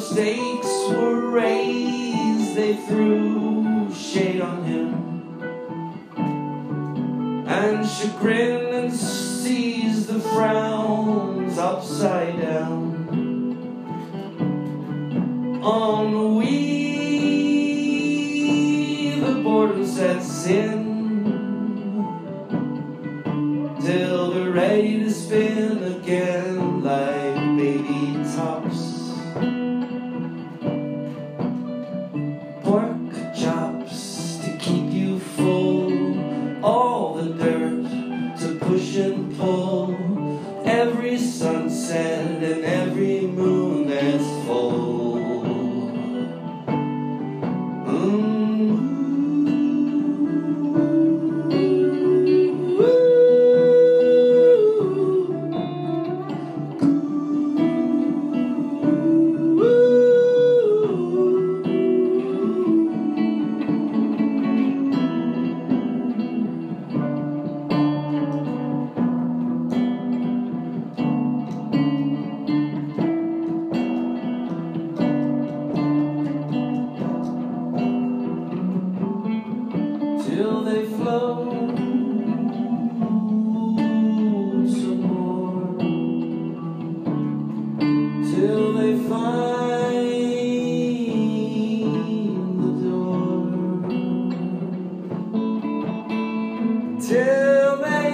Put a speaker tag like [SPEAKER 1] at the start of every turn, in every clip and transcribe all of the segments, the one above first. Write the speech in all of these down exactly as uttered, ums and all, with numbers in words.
[SPEAKER 1] stakes were raised, they threw shade on him, and chagrin seized the frowns upside down. On we the boredom sets in, till they're ready to spin again like baby tops. Pork chops to keep you full, all the dirt to push and pull, every sunset and every moon that's full. Till they float some more, till they find the door, till they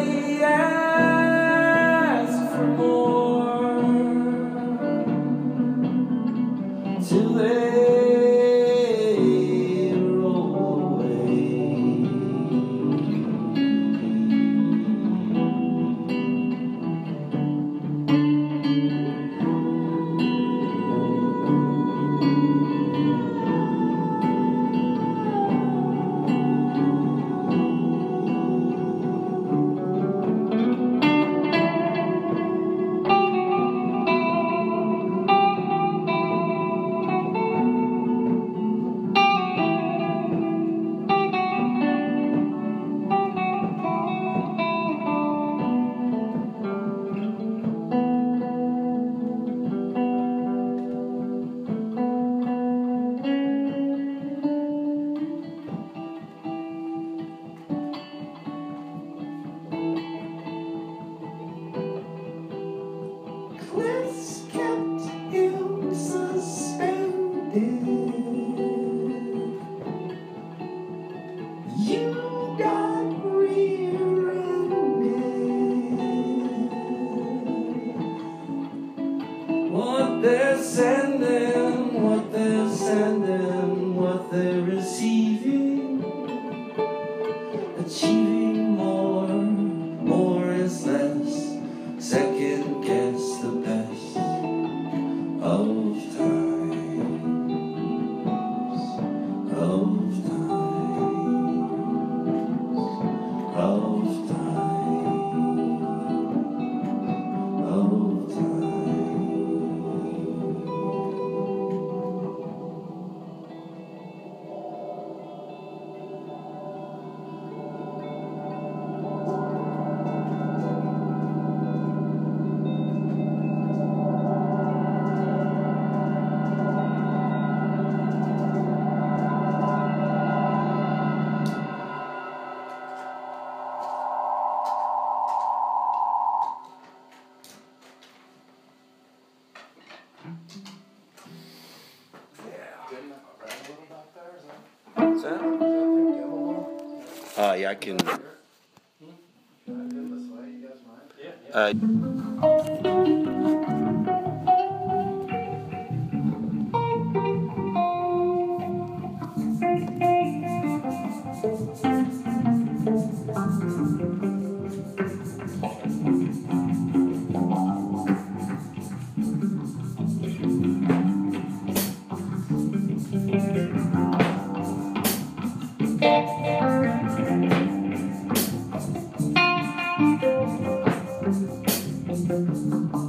[SPEAKER 1] ask for more, till they cliffs kept him suspended. You got rear-ended. What they're sending, what they're sending, what they're receiving, achieving more, more is less. Second guess the best of times, of times, of times, of What's that? Uh, yeah, I can. Uh, Thank you.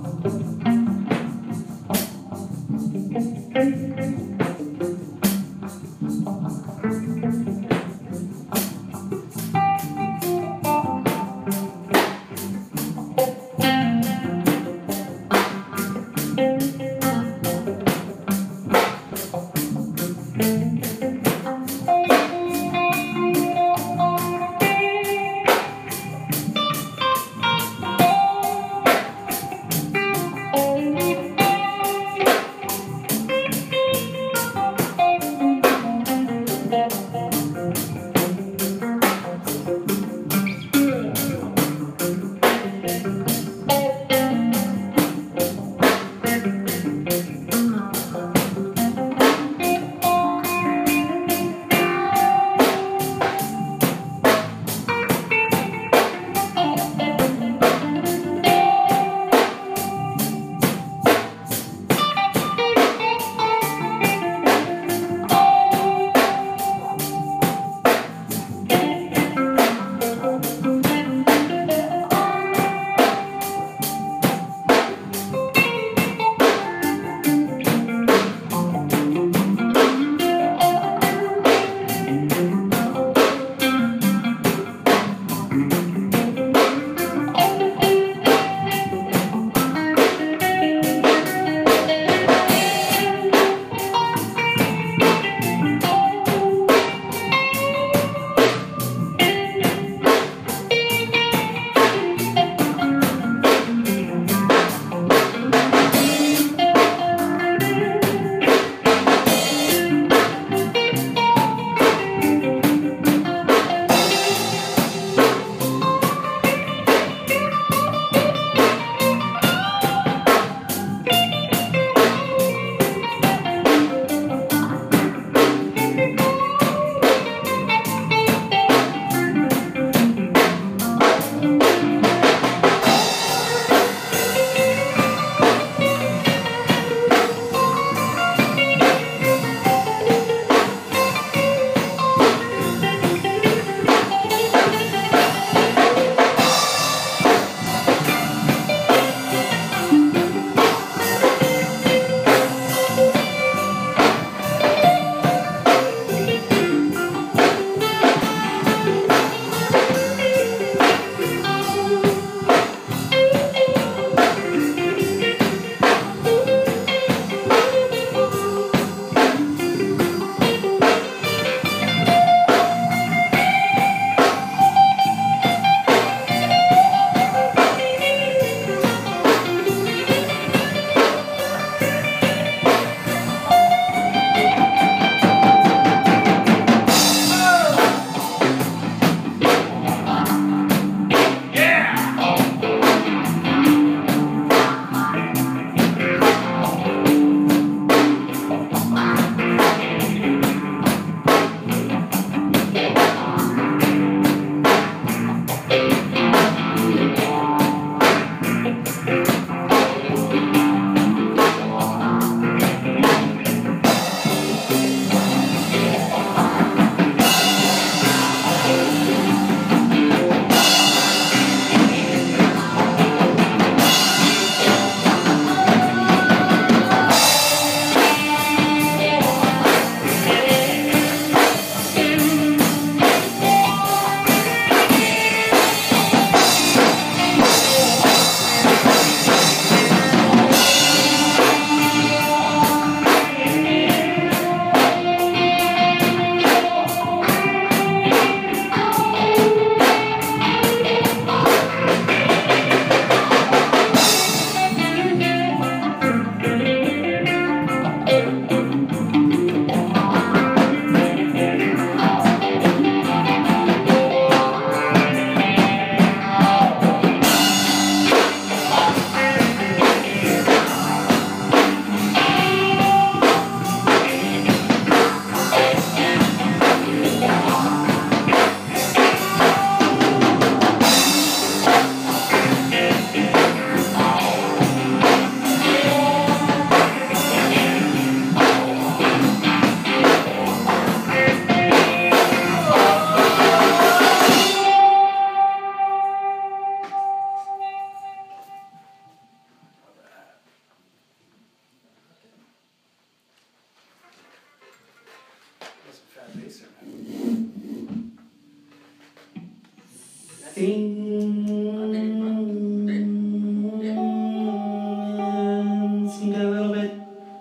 [SPEAKER 1] Sing a little bit.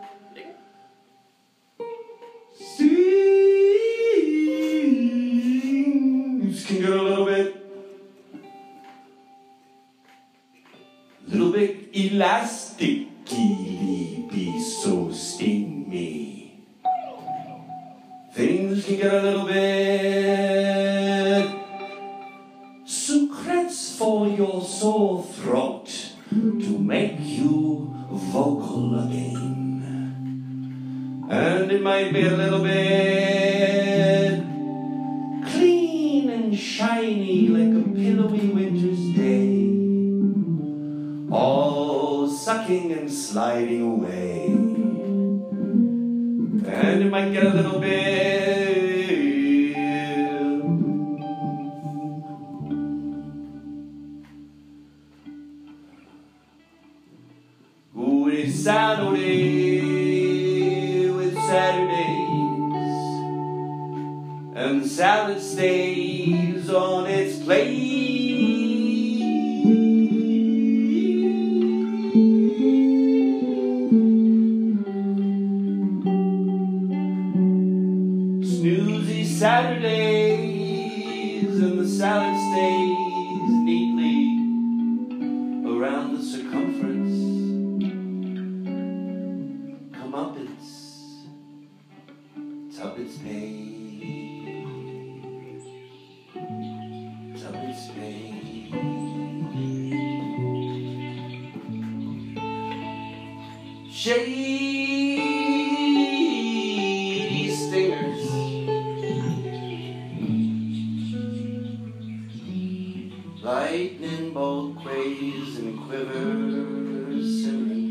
[SPEAKER 1] Sing. Sing it a little bit. Little bit elastic, be so sting me. Things can get a little bit secrets for your sore throat to make you vocal again. And it might be a little bit clean and shiny like a pillowy winter's day, all sucking and sliding away. And it might get a little bit ooh, it's Saturday with Saturdays, and the salad stays on its plate. Snoozy Saturdays, and the salad stays neatly around the circumference. Comeuppance, tuppence pays, tuppence pays. Shady stingers, lightning bolt quays and quivers simmering.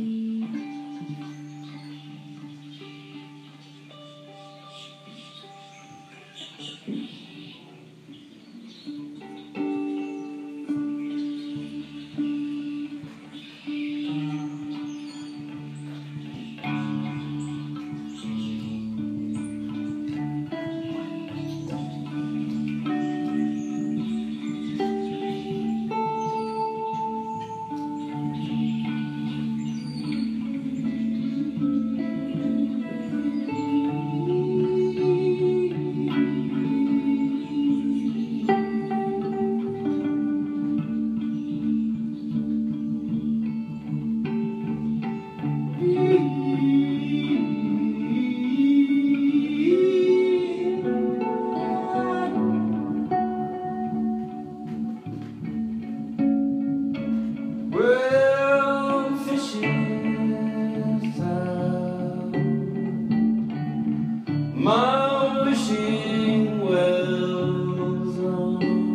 [SPEAKER 1] My wishing wells on.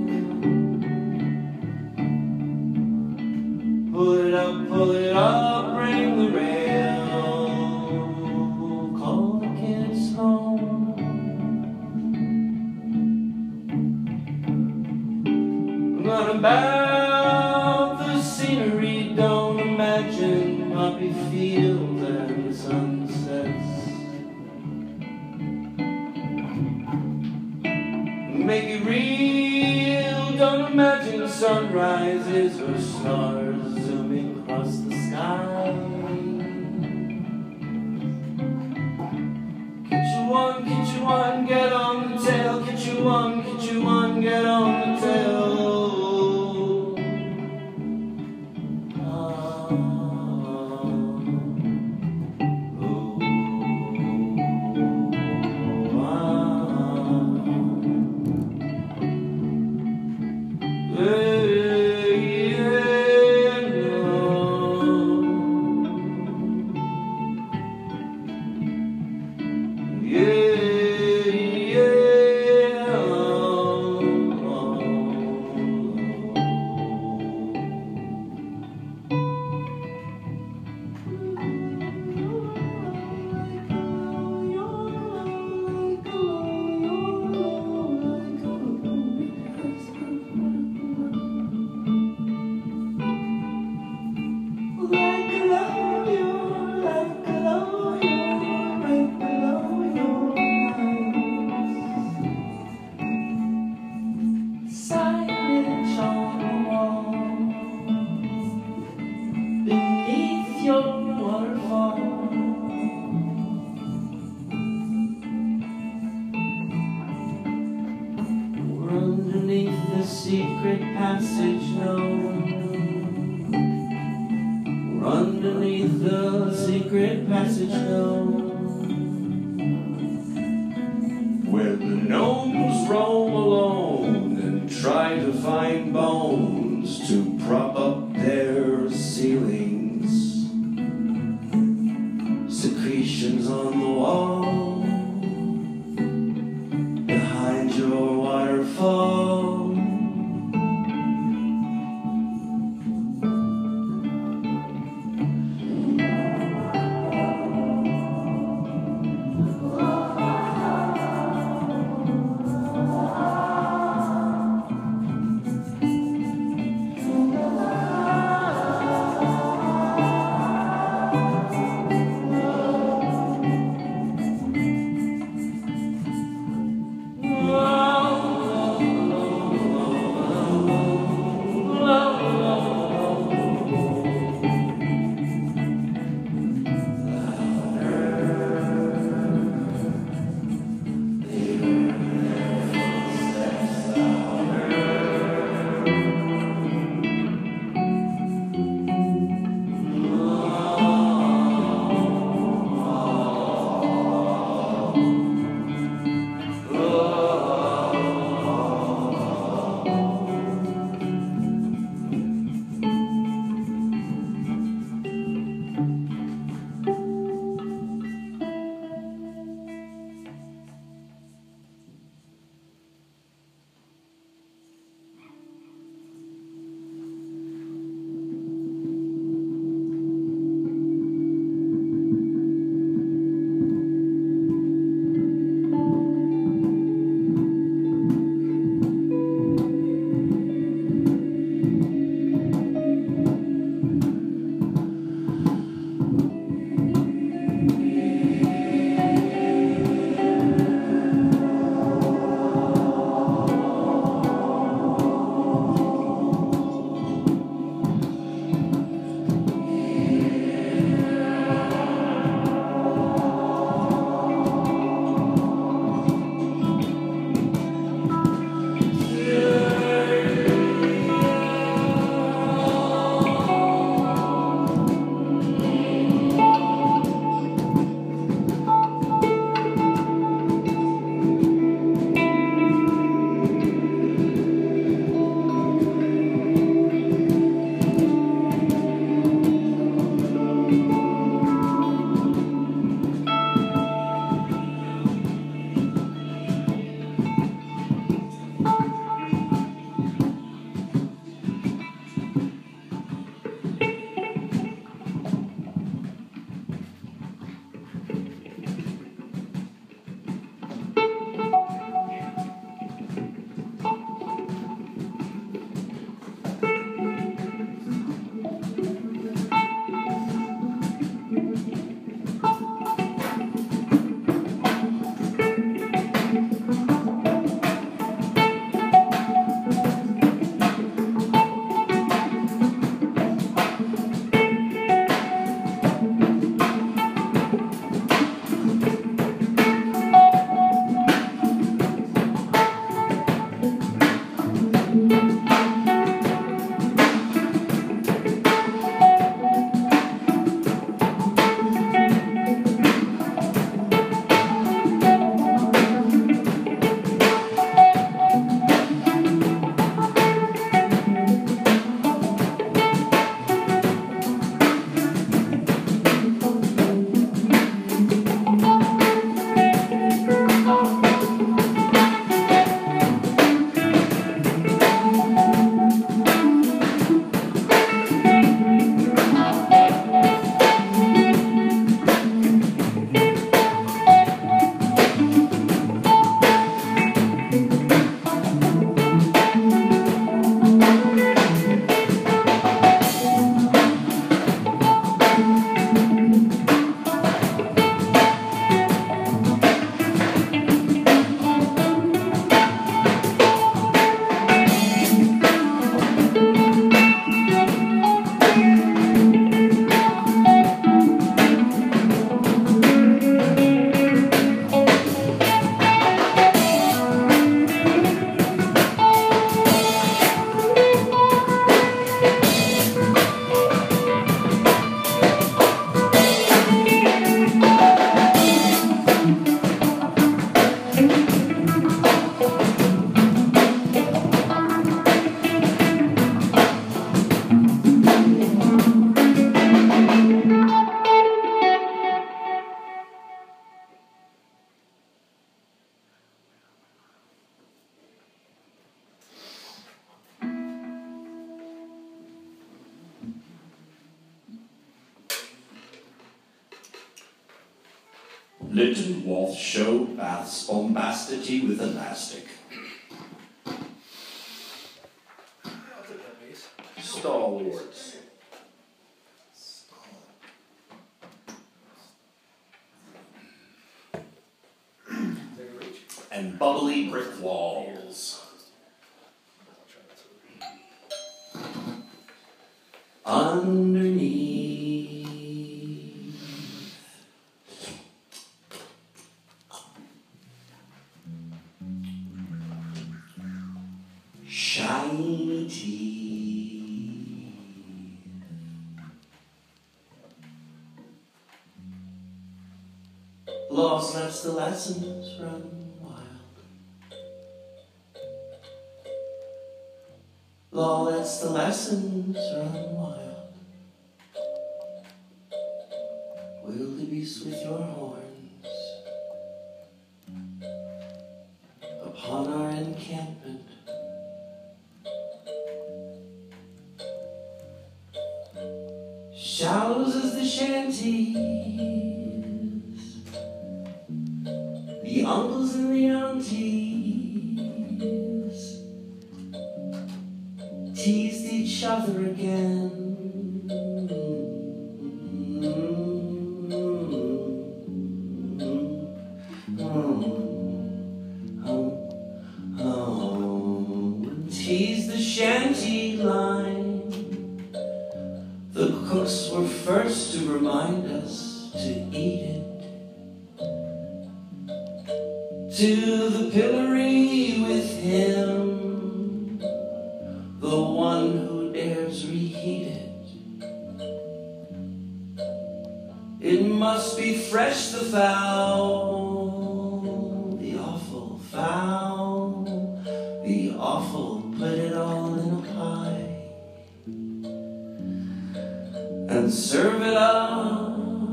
[SPEAKER 1] Pull it up, pull it up, bring the rail, call the kids home. Not about the scenery, don't imagine poppy fields and sunsets. Make it real, don't imagine sunrises or stars zooming across the sky. Get you one, get you one, get on the tail. Get you one, get you one, get on the tail. Yeah, yeah, passage known, or underneath the secret passage known, where the gnomes roam alone and try to find bones to prop up their ceilings. Secretions on the wall behind your waterfall. Linton Walsh Show baths bombastity with elastic. Stalwarts. And bubbly brick walls. Underneath. Shiny teeth. Lost lets the lessons run wild. Law lets the lessons run wild. Wildebeest with your horns upon our encampment. Shallows as the shanties, the uncles and the aunties teased each other again. Teased the shanty line. The cooks were first to remind us to eat it. To the pillory with him, the one who dares reheat it. It must be fresh, the fowl, the awful fowl, the awful, put it all in a pie and serve it up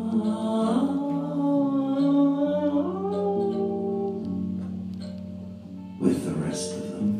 [SPEAKER 1] with the rest of them.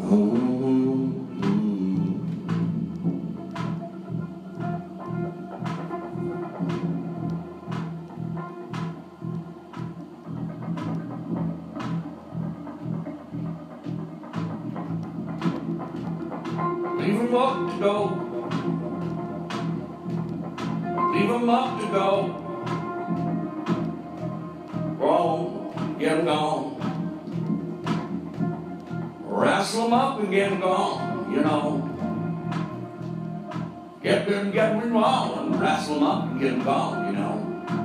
[SPEAKER 1] Leave 'em up to go. Leave 'em up to go. Go on, get 'em gone. Wrestle 'em up and get 'em gone, you know. Get them, get 'em gone, wrestle 'em up and get 'em gone, you know.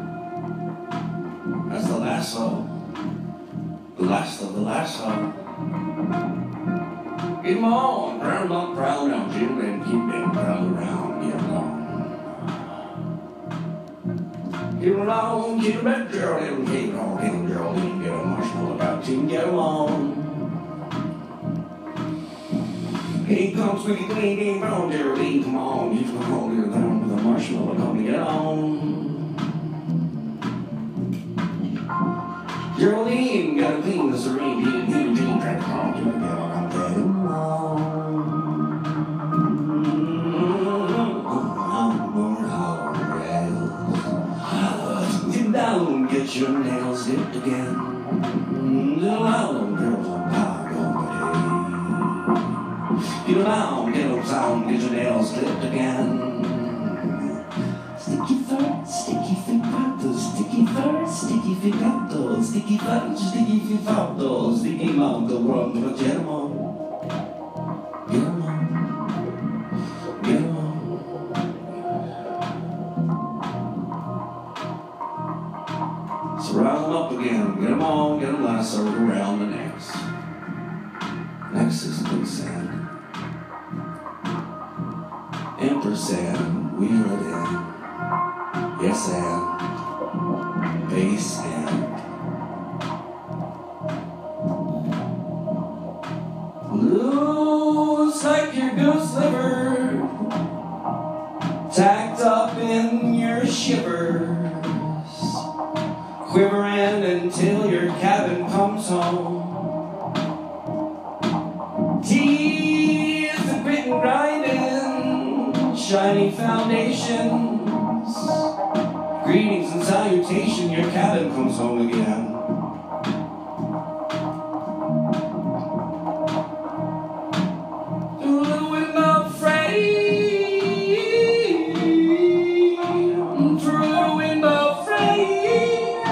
[SPEAKER 1] That's the lasso, the last of the lasso. Get 'em on, round up, proud down, Jim, and keep them proud around, get 'em on. Get 'em along, get 'em back, Geraldine, get 'em on, get 'em, Geraldine, get 'em marshmallow about team, get 'em on. Here comes Sweetie Clean, game on, Geraldine, come on, you come on, get down with a marshmallow, come to get on. Geraldine, gotta clean the serene, beat it, beat it, beat it, drink it on, get 'em on, get 'em on. Get down, get your nails dipped again. Little island girls on power, get 'em down, get 'em down, get your nails clipped again. Sticky fur, sticky ficato, sticky fur, sticky ficato, sticky fur, sticky ficato, sticky mouth, the world, but get 'em on. Get 'em on, get 'em on. So round 'em up again, get 'em on, get 'em lassoed around the necks. Next is quicksand. Empress and wheel it in. Yes and bass and looks like your goose liver tacked up in your shivers, quivering until your cabin comes home. Teeth and grit and grinding, shiny foundations, greetings and salutation, your cabin comes home again. Through the window frame, through the window frame,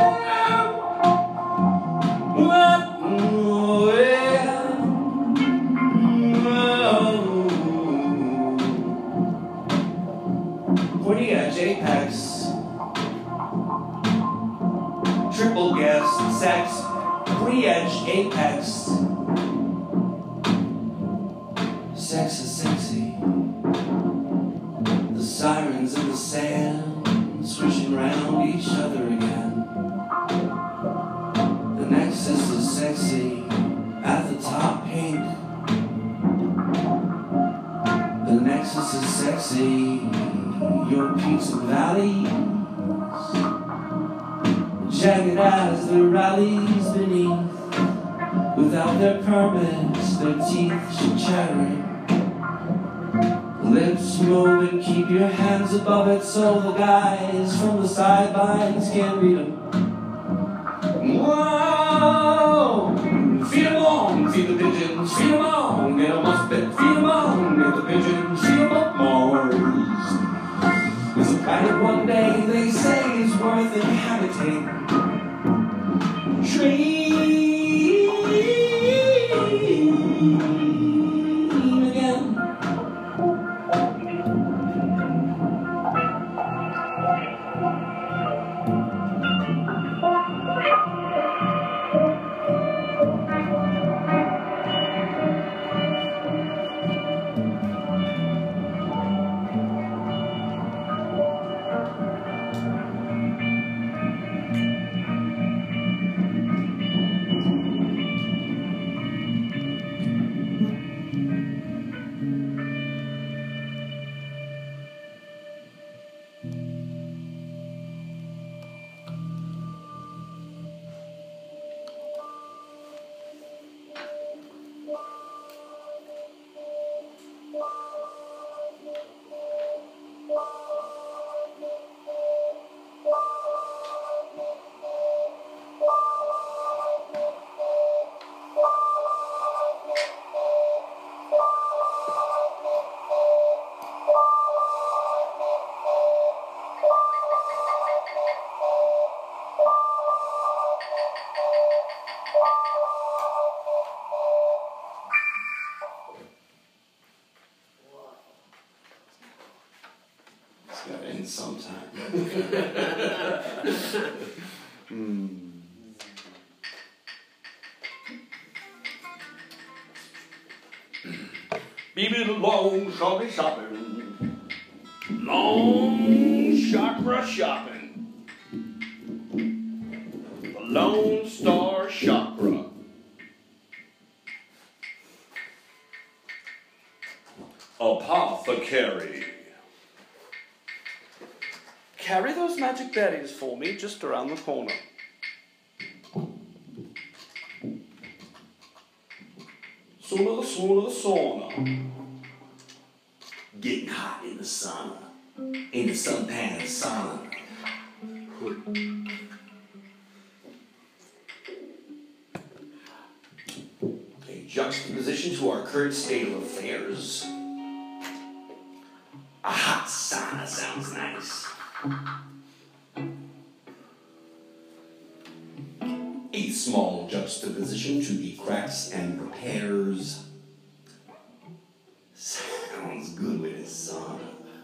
[SPEAKER 1] what, pointy edge apex, triple guest, sex, pointy edge apex. Sex is sexy. The sirens in the sand swishing round each other again. The nexus is sexy. At the top, pink. The nexus is sexy. Your peaks and valleys, jagged as the rallies beneath. Without their permits, their teeth should chatter. Lips move and keep your hands above it so the guys from the sidelines can't read them. Whoa! Feed 'em on, feed the pigeons, feed 'em on, get 'em up, feed 'em on, get the pigeons, feed 'em up, Mars. It's a planet one day they say is worth inhabiting. Dream again. sometime. mm. Baby, the long shopping, shopping. Long chakra shopping. The Lone Star Chakra. Apothecary.
[SPEAKER 2] Carry those magic berries for me just around the corner.
[SPEAKER 1] Sauna the sauna the sauna. Getting hot in the sauna. In the suntan sauna. A juxtaposition to our current state of affairs. A hot sauna sounds nice. A small juxtaposition to the cracks and repairs. Sounds good with a sauna.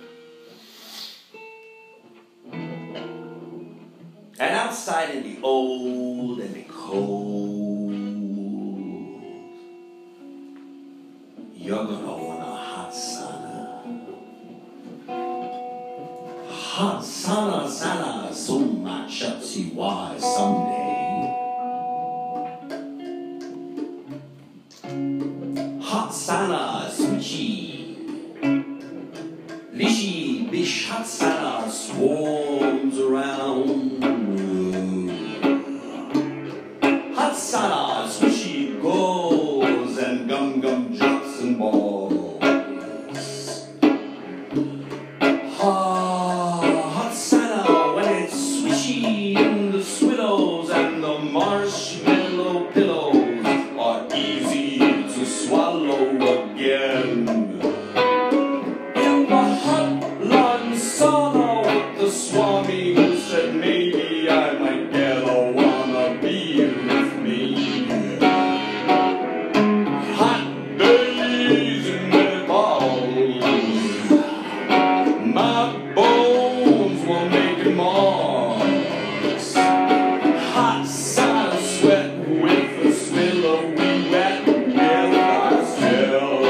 [SPEAKER 1] And outside in the old and the cold, you're gonna want a hot sauna. Hot sauna, sauna, so much up, see why someday. Hot sauna, sushi. Lishi, bish, hot sauna swarms around. Hot sauna, sushi goes and gum gum jumps and balls. Hot sauna when it's swishy and the swillows and the marshmallow pillows are easy to swallow again. In the hot lawn sauna with the swami who said maybe I might get a wannabe with me. Hot days in Nepal. My bones were making marks. Hot sauna sweat with the swillow we wet with ourselves.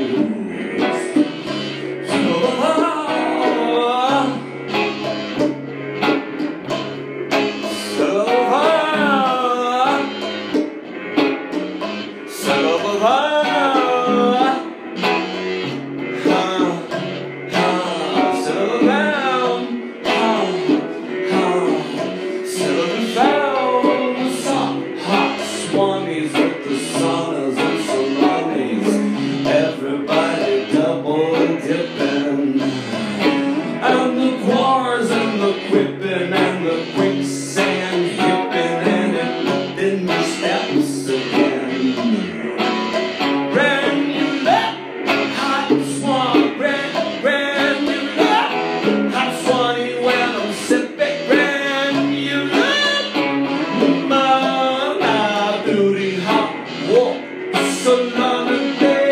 [SPEAKER 1] Everybody double dipping, and the quarters and the quipping and the quicksand hipping, and it looked in the steps again. Granulate, hot swan, gran, granulate, hot swanny when I'm sipping granulate. My, my duty hot walk, so long a day.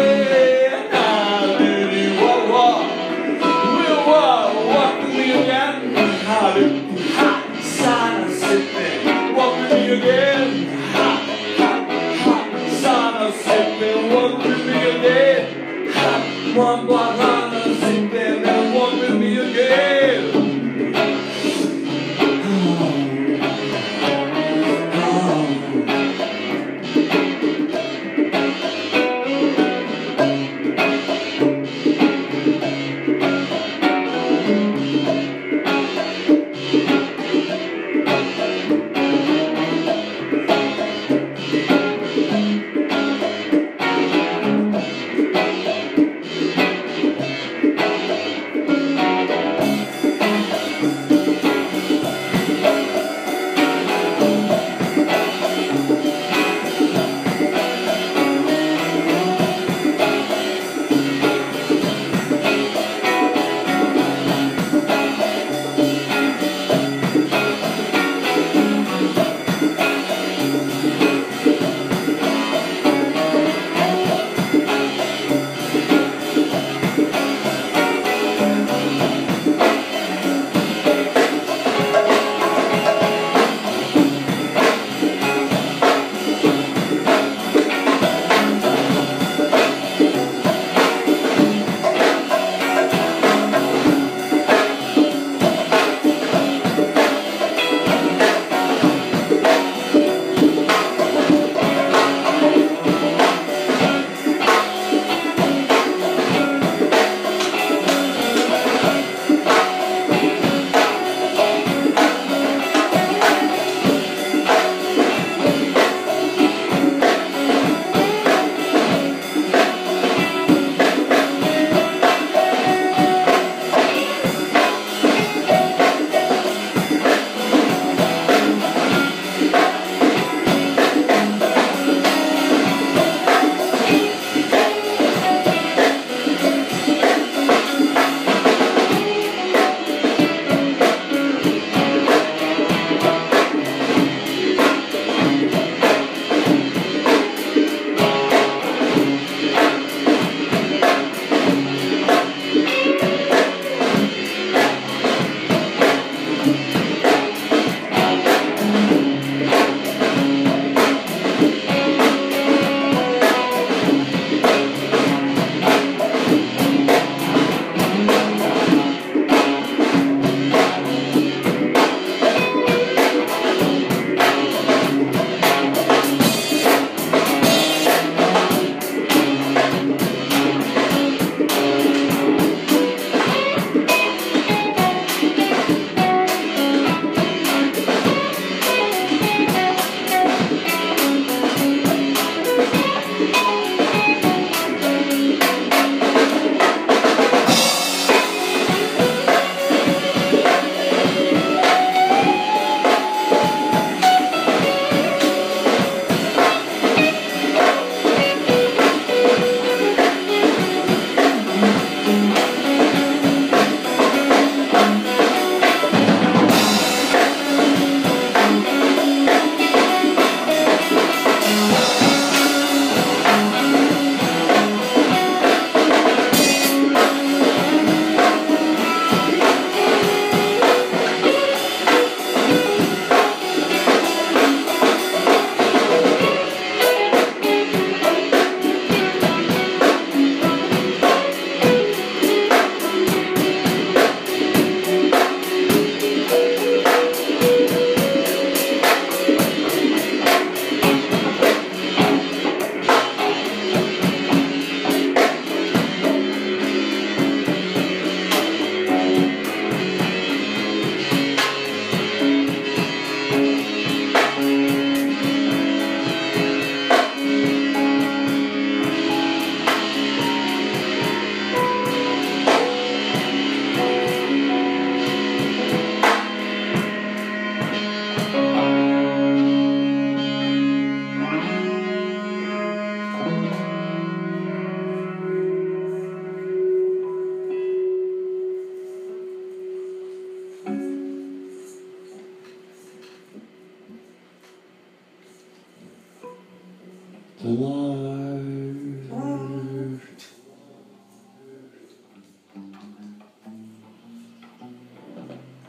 [SPEAKER 1] Hot sauna sipping, walk with me again. Hot, hot, hot sauna sipping, walk with me again. Hot, one block sauna sipping, and walk with me again.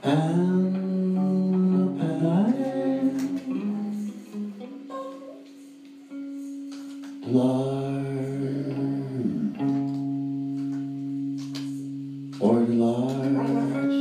[SPEAKER 1] and a pen, large or large,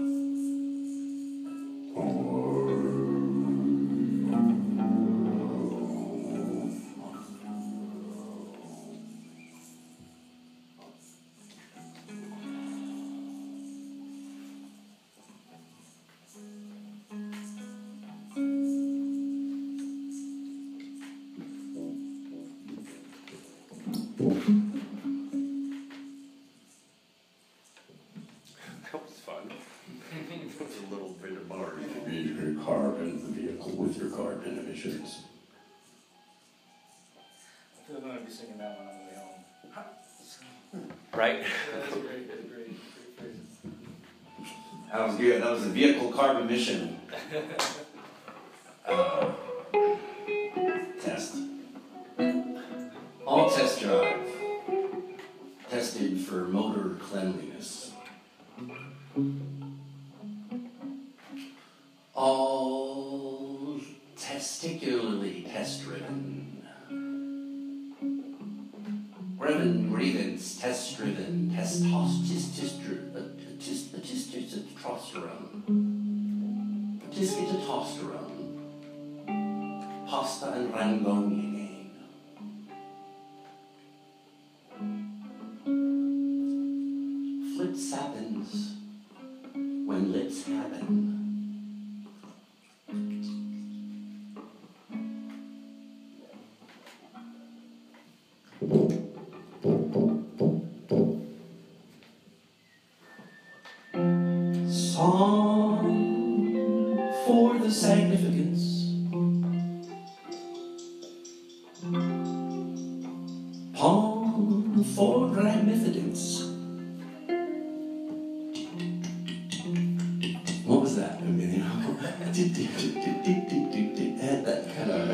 [SPEAKER 2] That was fun.
[SPEAKER 3] It's a little bit of bar to read your carbon, the vehicle with your carbon emissions.
[SPEAKER 4] I feel like I'm going to be singing that one on the way home.
[SPEAKER 2] Right?
[SPEAKER 4] Yeah, that's great, that's great. Great phrase.
[SPEAKER 3] That was good. That was a vehicle carbon emission uh, test. All test drive tested for motor cleanliness. All testicularly test driven. Revan, Ravens, test driven, testosterone, testosterone, testosterone, pasta and rangoni again. Flips happens when lips happen.
[SPEAKER 1] Song for the significance, palm for ramificance. What was that? I mean, you know, had that kind of.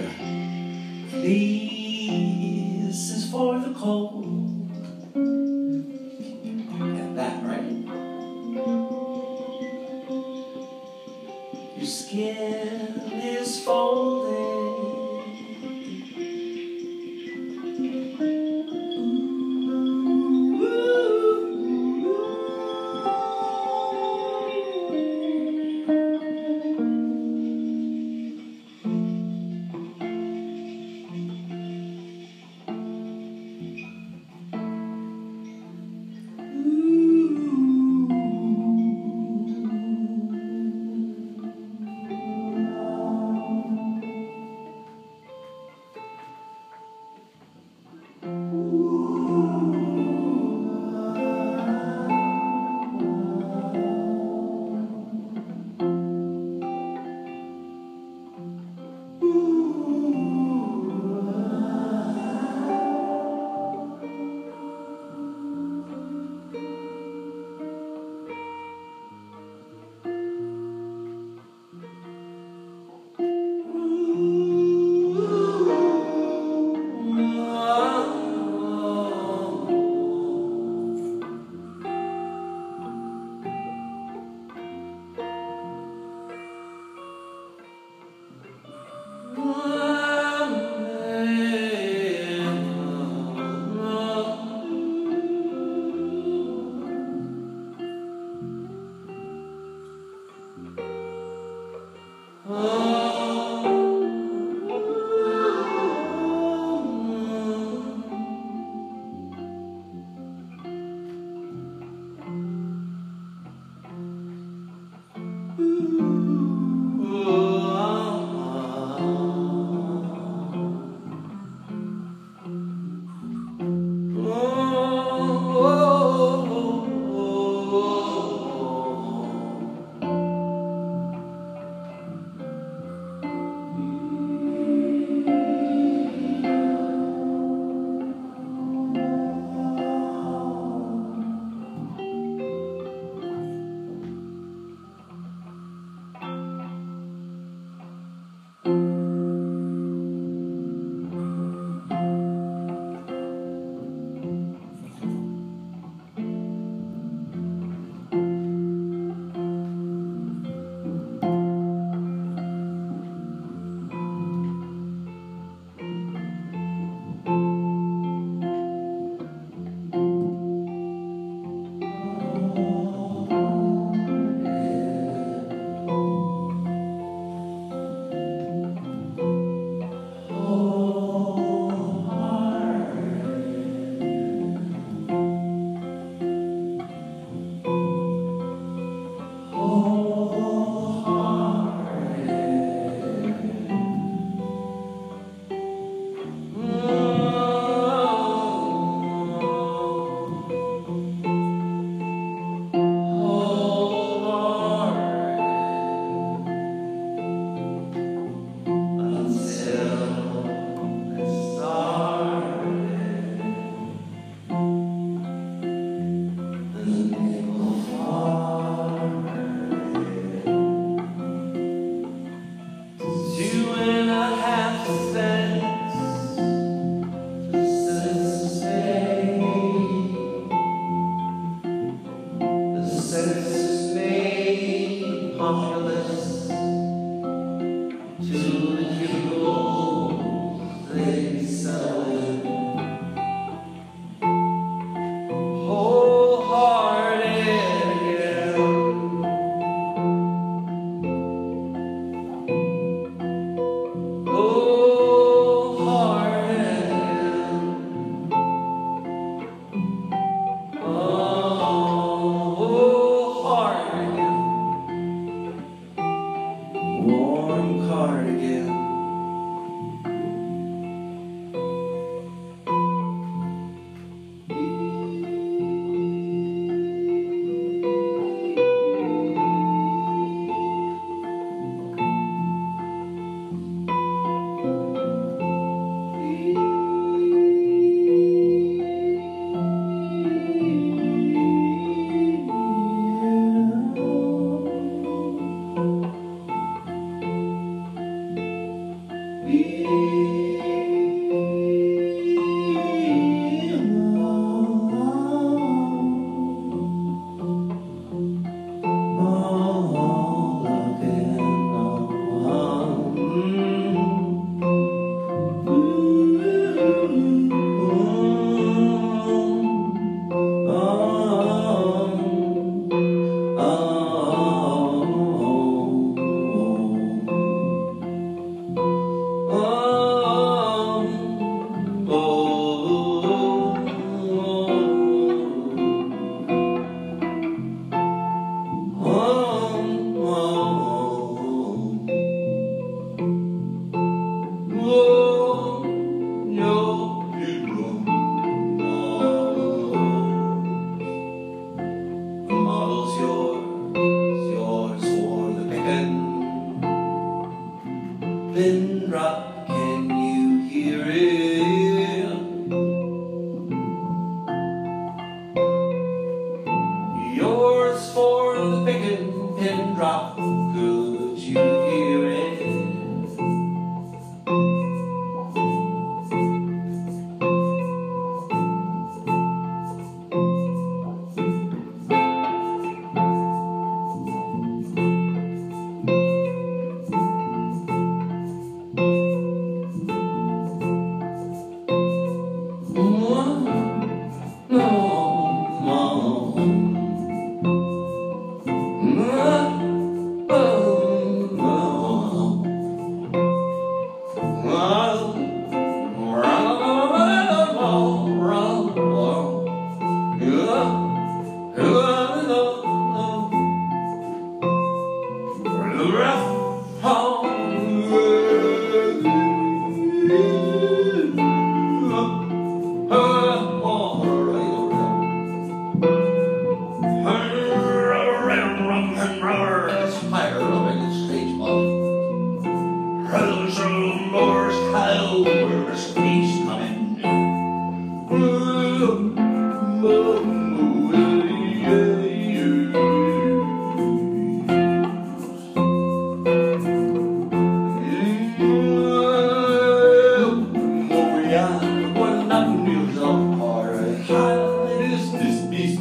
[SPEAKER 1] This is for the cold. Got that right. Your skin is folded.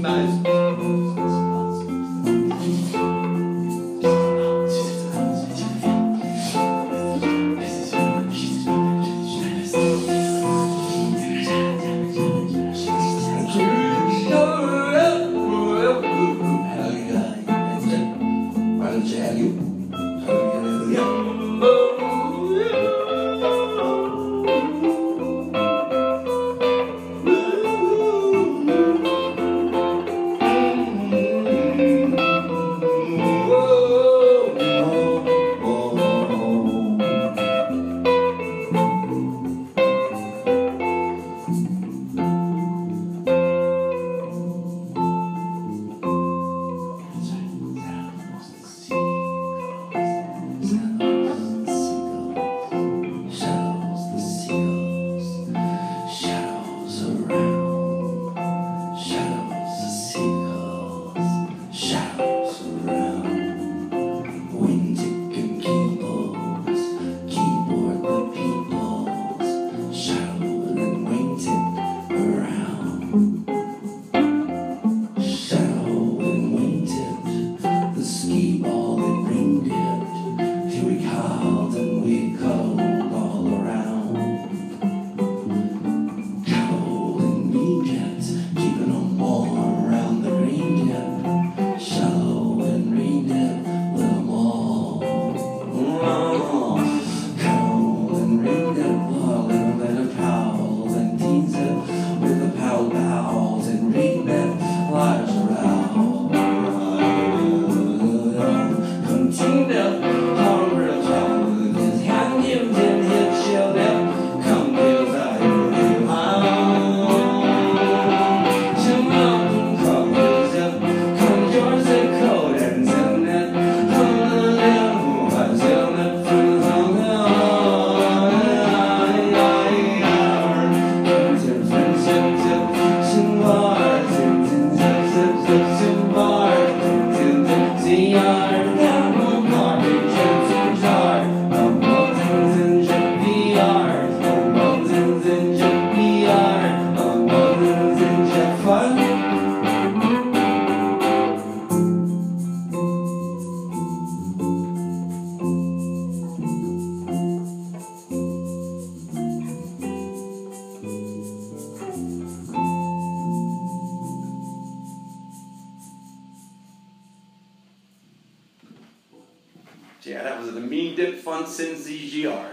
[SPEAKER 5] Yeah, that was the mean dip fun sin Z G R.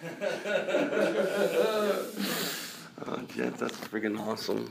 [SPEAKER 1] Oh, Jet, that's friggin' awesome.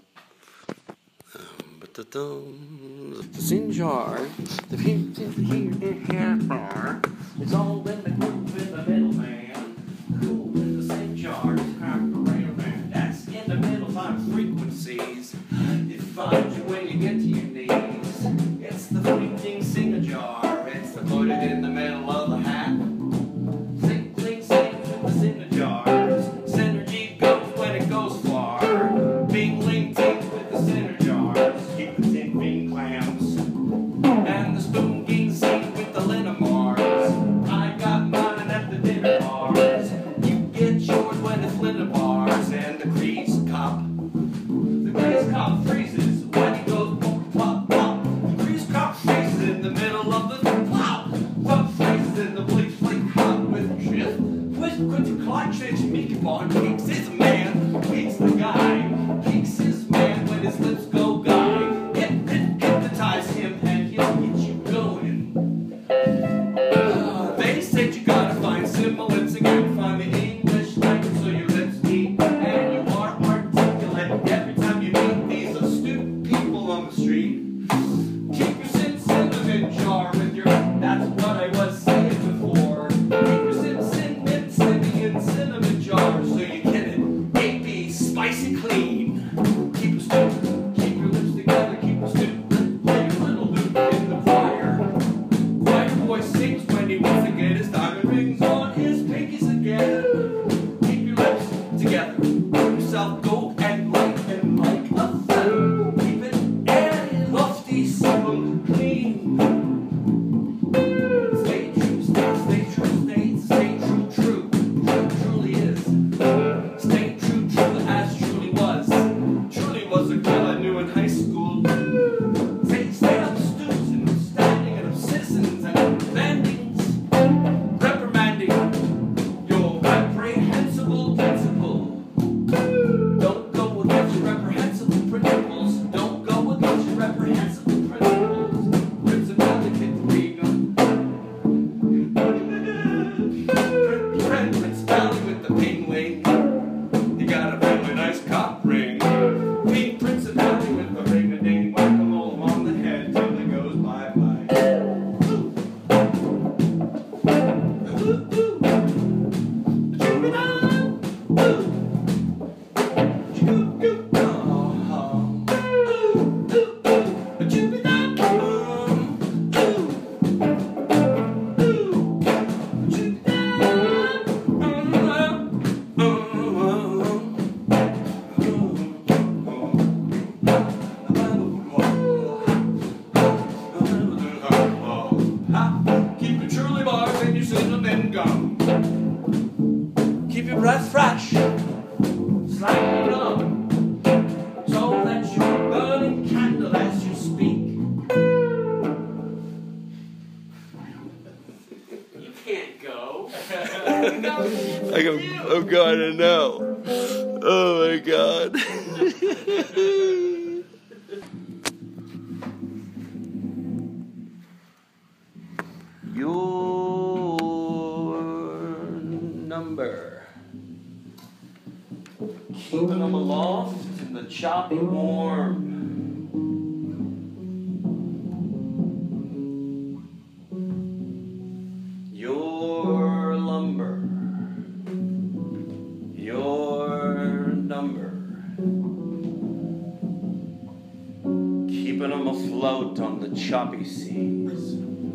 [SPEAKER 1] Um, but the the Sinjar, the pink here bar,
[SPEAKER 2] It's all in the groove in the middle, man. Cool in the same jar, crack around, man. That's in the middle time frequencies. It finds you when you get to your knees. It's the freaking singer jar. It's the put it in the middle of the hat. Sing, sing, sing with the singer jars. Synergy goes when it goes far. Bing, ling, ting with the singer jars. Keep the tin bean clams. And the spoon ging sing with the Linamars. I got mine at the dinner bars. You get yours when it's Linamars. And the grease cop. The grease cop freezes when he goes pop, pop, pop. The grease cop freezes in the middle of the plop. What freezes in the bleach flick hot with shift. With Quentin Clark, Church, Mickey Bond, Peaks is a man. Peaks the guy. Peaks is man when his lips go guy. Hip, hip, hypnotize him and he'll get you going. Uh, they said you gotta find similants again. Find the English language so your lips meet. And you are articulate every time you meet these astute people on the street. Keep your sin cinnamon jar with your. That's what I was saying before. Keep your sin cinnamon cinnamon cinnamon jar so you get it. A B spicy clean. Keep your stew, keep your lips together. Keep your stew. Let your little loop in the fire. Choir boy sings when he wants to get his diamond rings on his pinkies again. Keep your lips together. Let yourself go and light and like a feather. Keep it and lofty, simple, clean. Stay true, stay, stay true, stay, stay true, true. True truly is. Stay true, true as truly was. Truly was a killer. Your number. Keeping them aloft in the choppy warm. Your lumber. Your number. Keeping them afloat on the choppy seas.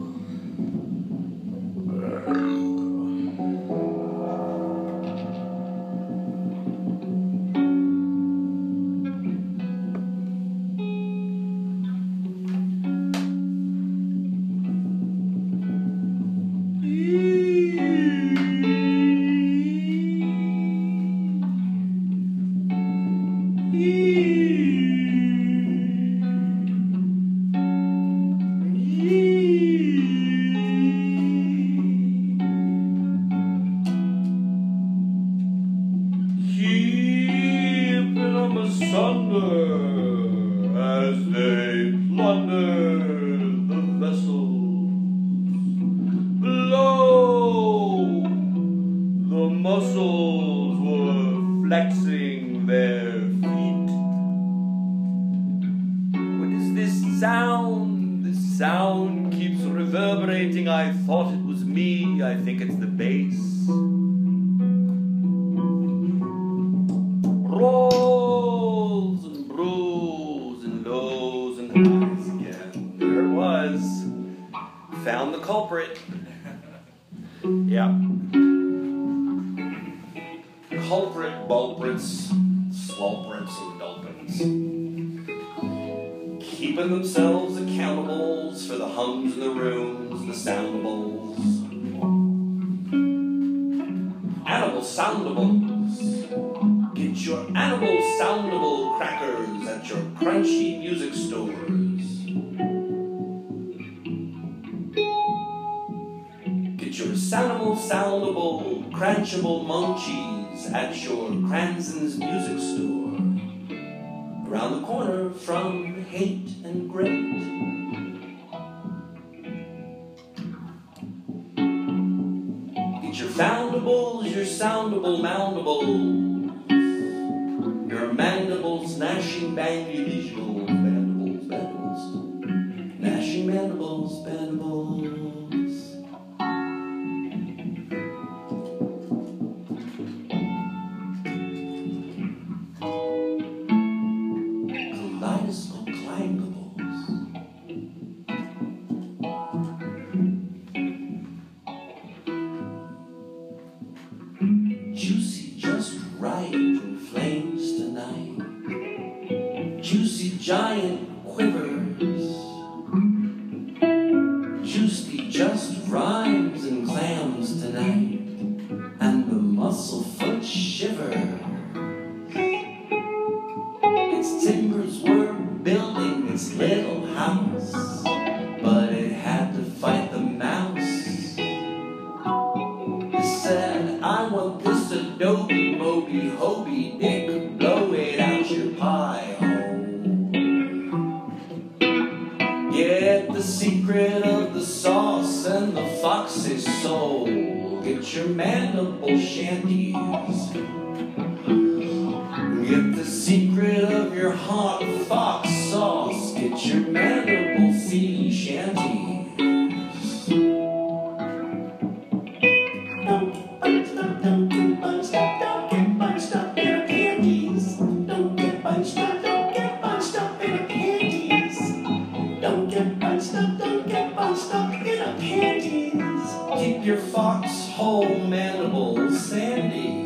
[SPEAKER 2] As they plunder the vessels, below the mussels were flexing their feet. What is this sound? This sound keeps reverberating. I thought it was me. I think it's the bass. Rolls and brews and lows and highs again. There it was. Found the culprit. Yeah. Culprit, bulprits, slulprits, and dolphins. Keeping themselves accountables for the hums in the rooms, the soundables. Animal soundables. Get your animal soundable crackers at your crunchy music stores. Get your animal soundable, crunchable munchies at your Cranson's music store. Around the corner from Hate and Great. Get your foundables, your soundable moundables. Your mandibles, gnashing mandibles, mandibles, mandibles, gnashing mandibles, mandibles. Kaleidoscope clangables. Juicy just right from flames tonight. Juicy giant quivers. Juicy just rhymes and clams tonight. And the muscle foot shivers. Its timbers were building its little house, but it had to fight the mouse. It said, I want this Adobe, Moby, Hobie, Dick, blow it out your pie hole. Get the secret of the sauce and the foxy soul. Get your mandible shanties. Get the secret of your hot fox sauce. Get your mandible sea shanties. Don't get bunched up, don't get bunched up, don't get bunched up in her panties. Don't get bunched up, don't get bunched up in her panties. Don't get bunched up, don't get bunched up in her panties. Keep your foxhole mandible sandy.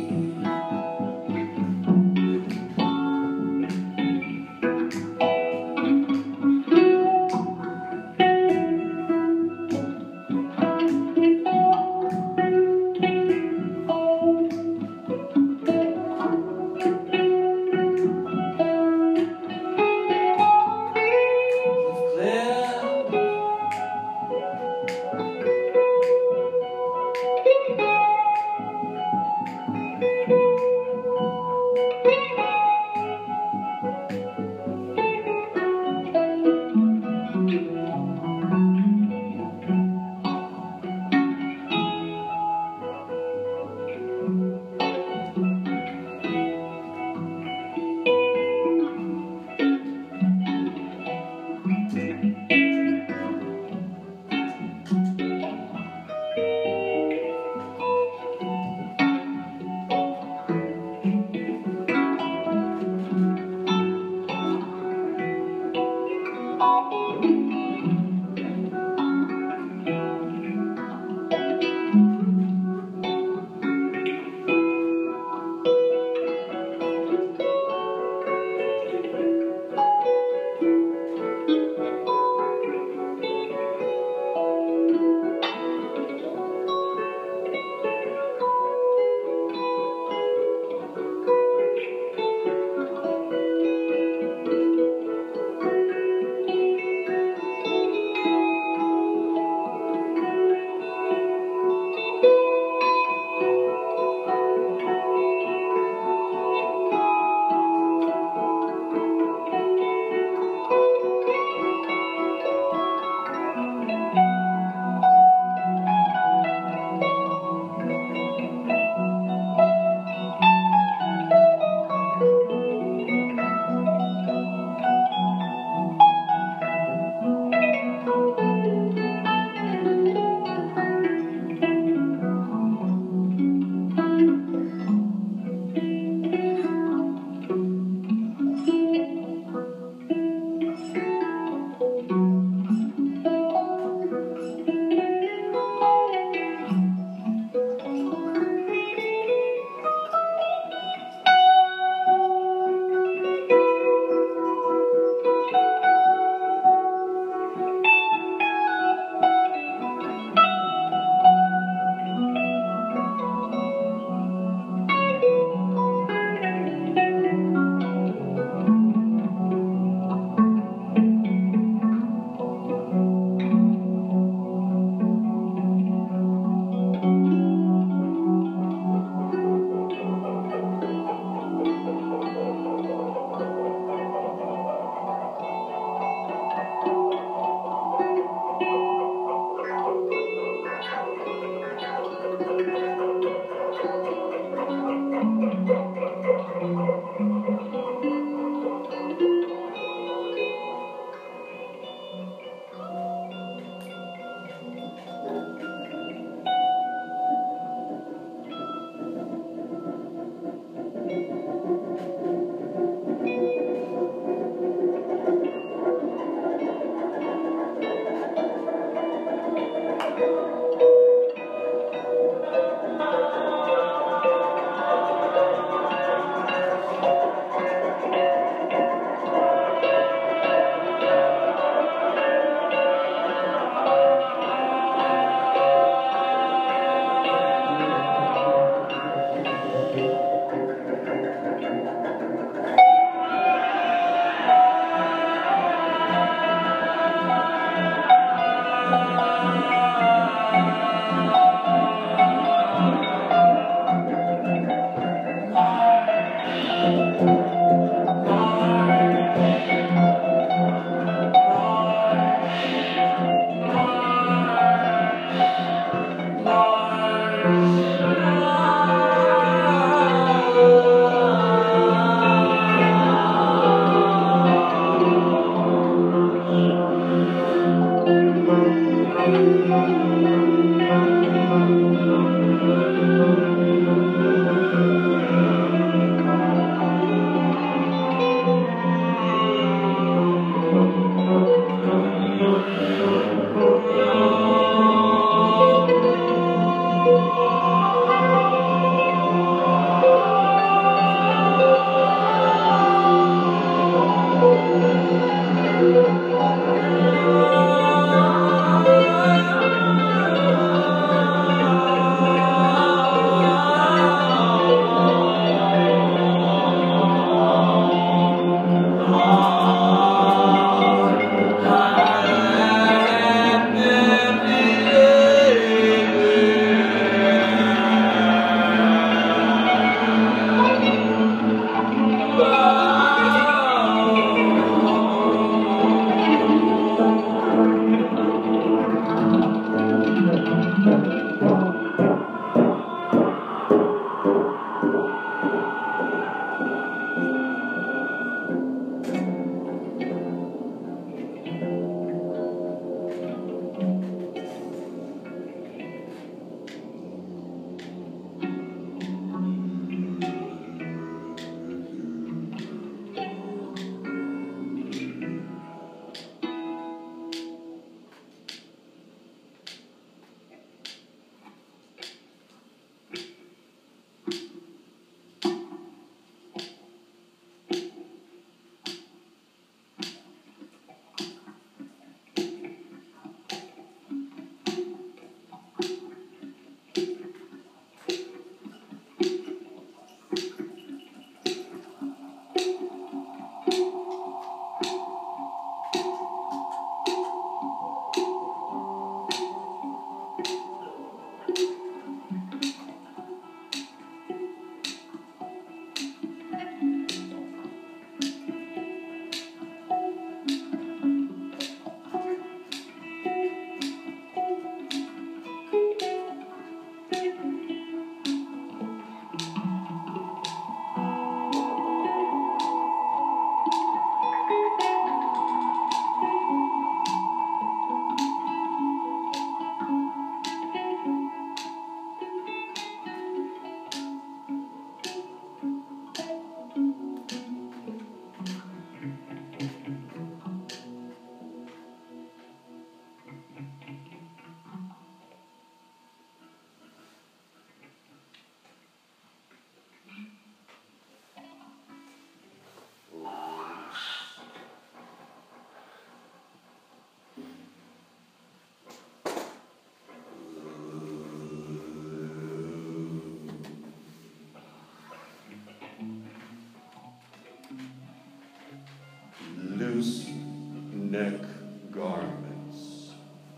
[SPEAKER 3] loose neck garments.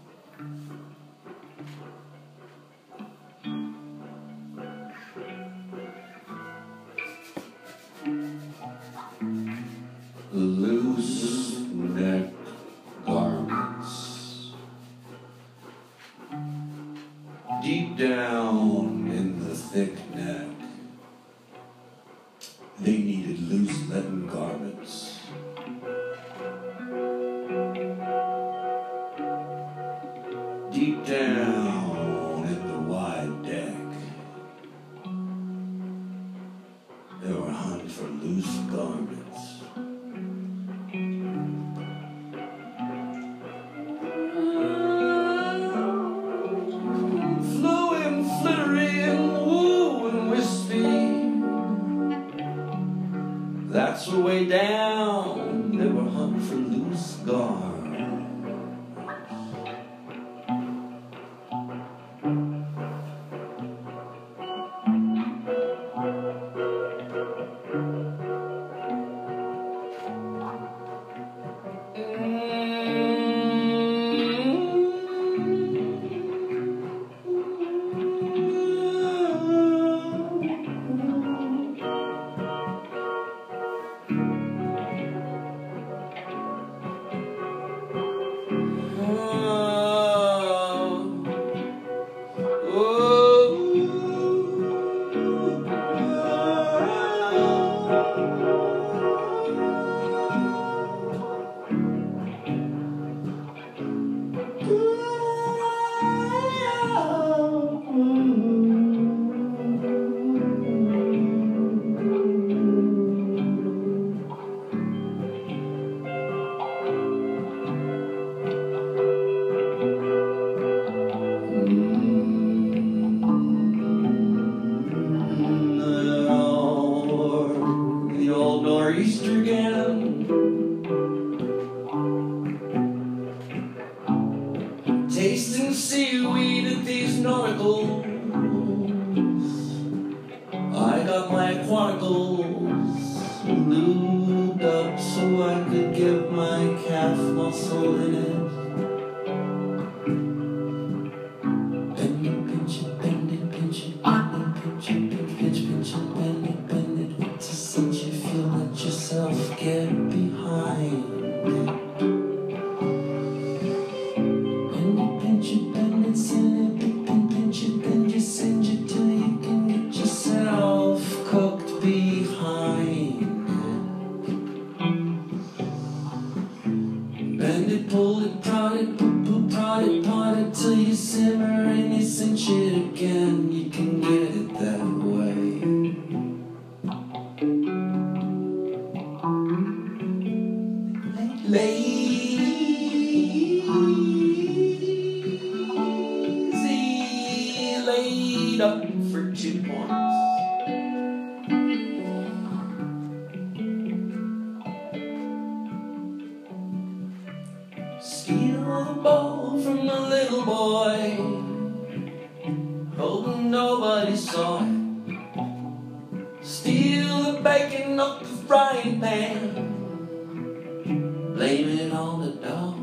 [SPEAKER 3] Loose neck garments. Deep down in the thick neck, they needed loose leaden garments. Deep down in the wide deck, they were hunting for loose garments. Flowing, flittering, woo and wispy. That's the way down, they were hunting for loose garments. Nor'easter again, tasting seaweed at these nauticals. I got my aquaticals lubed up so I could give my calf muscle in it. Bend it, pinch it, bend it, pinch it, bend it, pinch it, pinch, pinch, pinch it, bend it, bend it. It's a cinch if you let yourself get behind it. Bend it, pinch it, bend it, send it, pin, pinch it, bend it, singe it till you can get yourself cooked behind it. Bend it, pull it, prod it, poo poo, prod it, pot it till you simmer and you cinch it again. You can get it that way. Lazy, laid up for two points. Steal the ball from the little boy, hoping nobody saw it. Steal the bacon off the frying pan, blame it on the dog.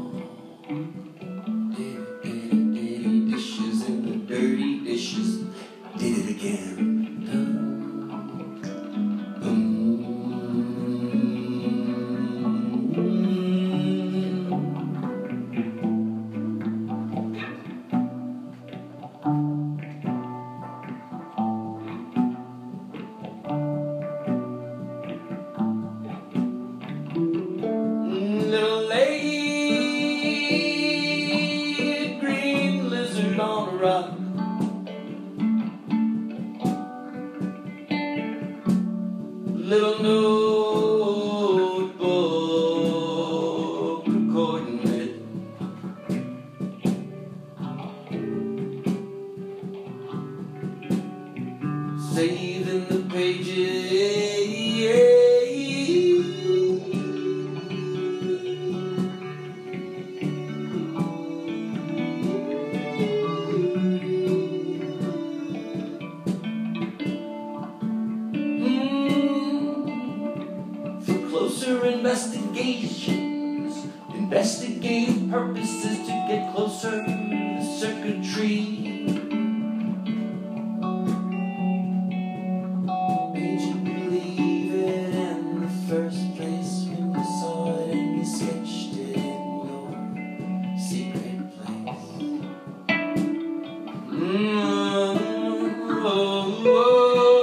[SPEAKER 3] Did it, did it, did it, dishes in the dirty dishes. Did it again. Little lady, green lizard on a rock. Little notebook recording it. Saving the pages. Closer investigation.
[SPEAKER 1] Investigative purposes to get closer to the circuitry. Made you believe it in the first place when you saw it and you sketched it in your secret place. Mm-hmm. Oh, oh.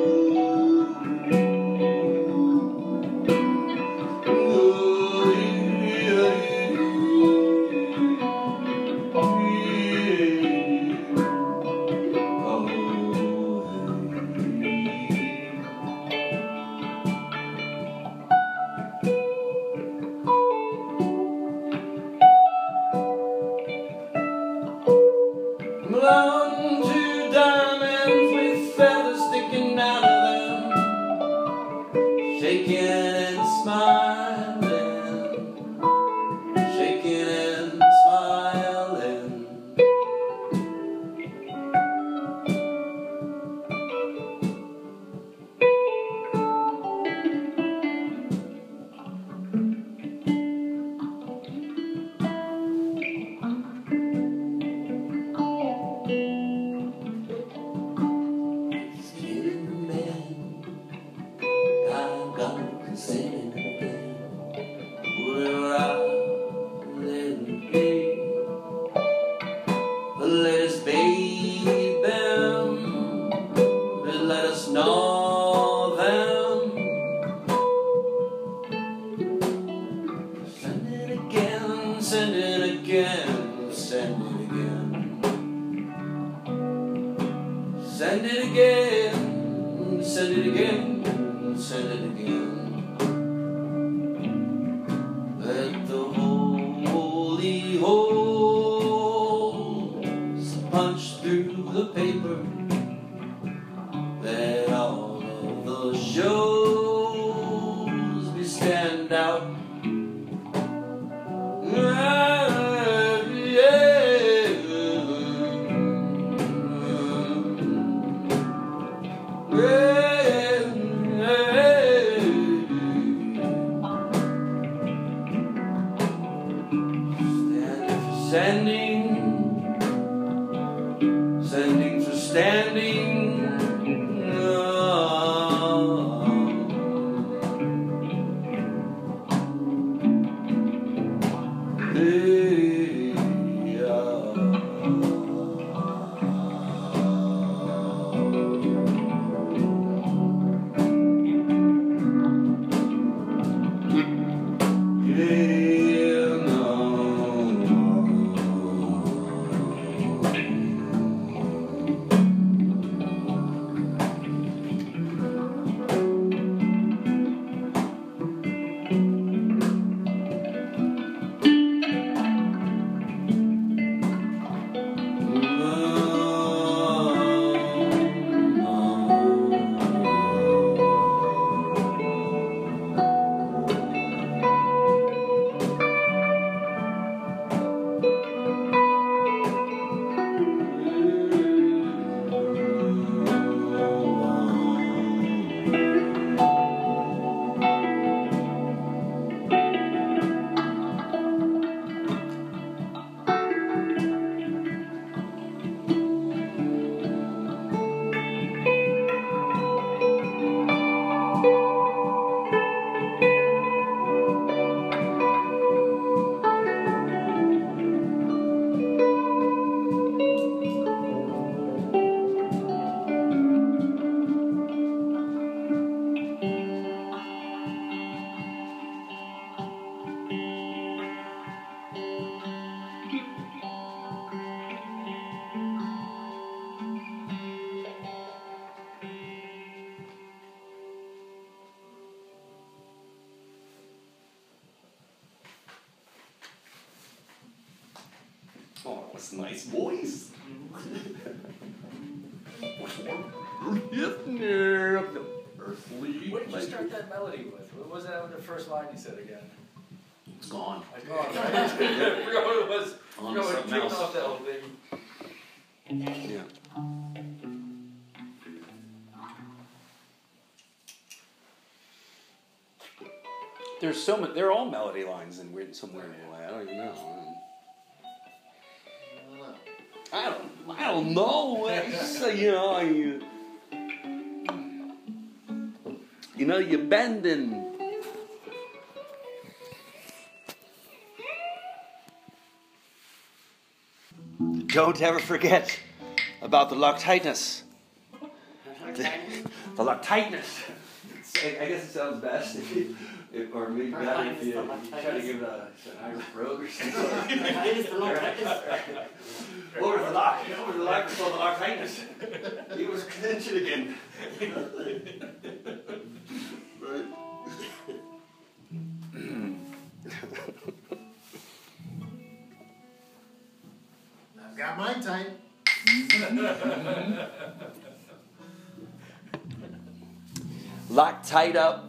[SPEAKER 1] Belong to diamonds with feathers sticking out of them, shaking and smiling, shaking and smiling. Sitting again, where I let it be. Let us bathe them, but let us know them. Send it again, send it again, send it again. Send it again, send it again, send it again. Let the holy holes punch through the paper. Let all of the shows be stand out. Standing, standing for standing. Oh. Hey, yeah. Yeah, no.
[SPEAKER 5] Oh, that was nice voice. Getting there up the earthly.
[SPEAKER 4] What did you start that melody with? What was that the first line you said again?
[SPEAKER 5] It's gone.
[SPEAKER 4] I forgot, right? I forgot what it was. I
[SPEAKER 5] On
[SPEAKER 4] forgot what
[SPEAKER 5] something
[SPEAKER 4] kicked
[SPEAKER 5] else.
[SPEAKER 4] off that whole thing.
[SPEAKER 5] Yeah. there's so many. They're all melody lines in weird, some weird way. I don't even know. I don't. I don't know. It's, uh, you know, you. You know, you're bending. Don't ever forget about the lock tightness. The, the lock tightness. I, I guess it sounds best if you, if, or maybe better if you, you try to give it a, an Irish brogue or something. Over the lock, over the lock, it's called the lock tightness. He was clenching again. Right.
[SPEAKER 6] I've got mine tight.
[SPEAKER 5] Lock tight up.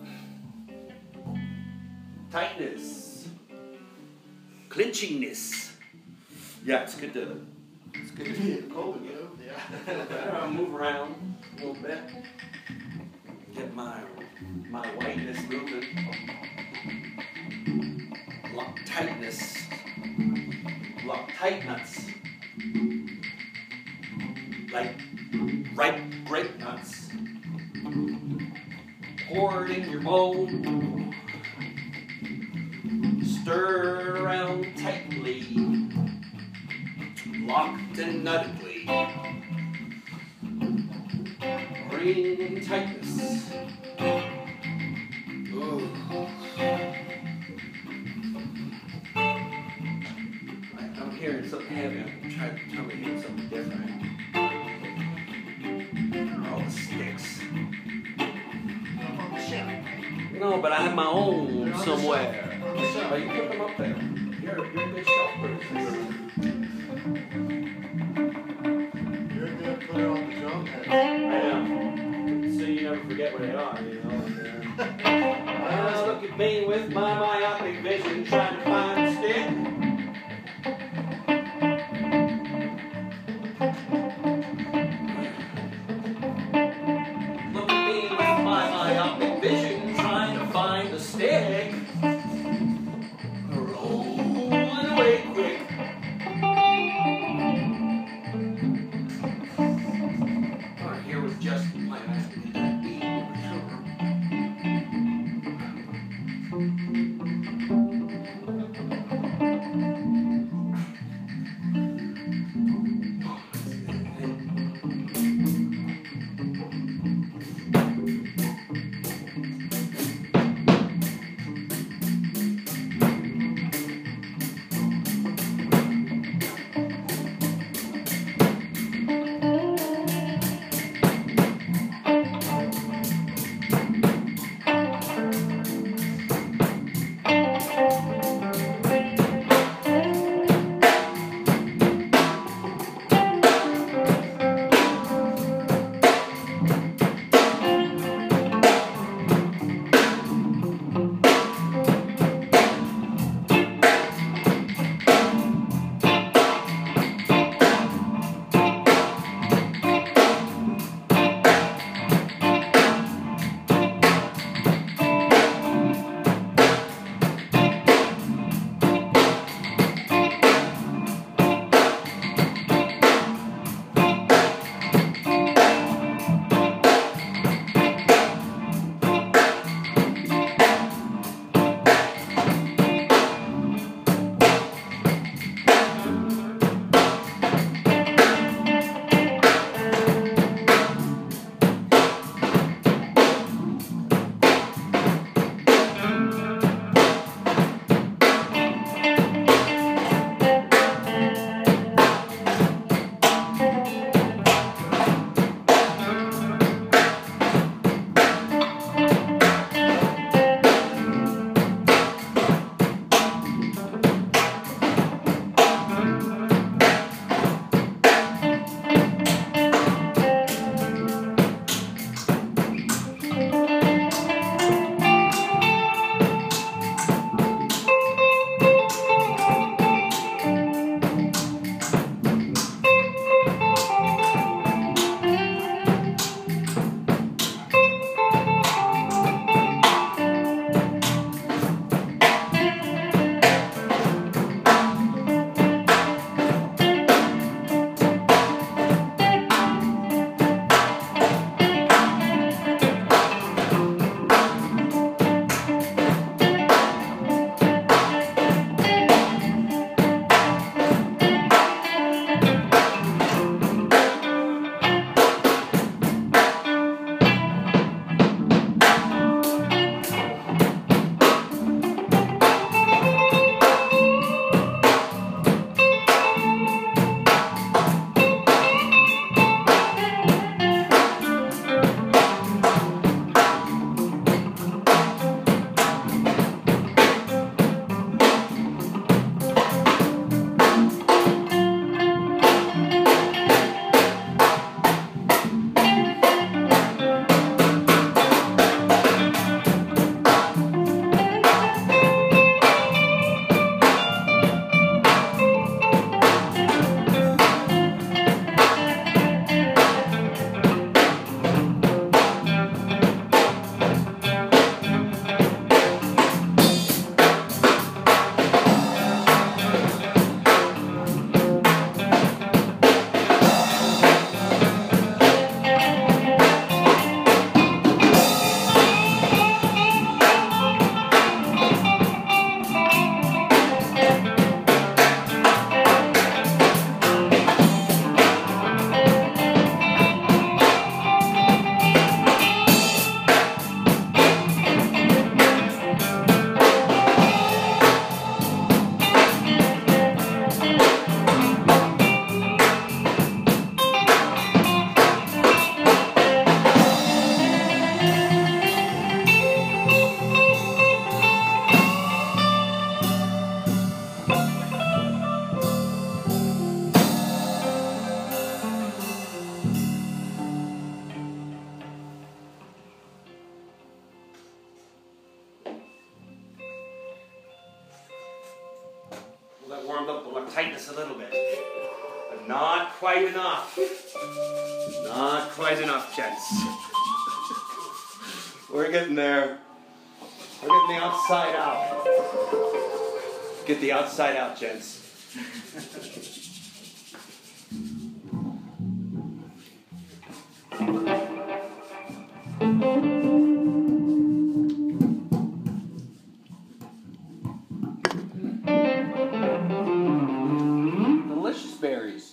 [SPEAKER 5] Tightness. Clinchingness. Yeah, it's good to. It's good to get cold, you know. Yeah. I'll move around a little bit. Get my my whiteness moving. Lock tightness. Lock tight nuts. Like ripe grape nuts. Pour it in your bowl. Stir it around tightly. Locked and nuttedly. Bring tightness. Ooh. I'm hearing something heavy. I'm trying to tell me hear something different. All the sticks. No, but I have my own somewhere. Oh, you put them up there. You're, you're a good shelf person.
[SPEAKER 6] You're a good player on the drum head.
[SPEAKER 2] I am. So you never forget where they are, you know. Uh, look at me with my myopic vision trying to find a stick. Look at me with my myopic vision trying to find a stick. Rolling away quick. Oh, here was just my
[SPEAKER 5] that warmed up the Loctitis a little bit. But not quite enough. Not quite enough, gents. We're getting there. We're getting the outside out. Get the outside out, gents. Delicious berries.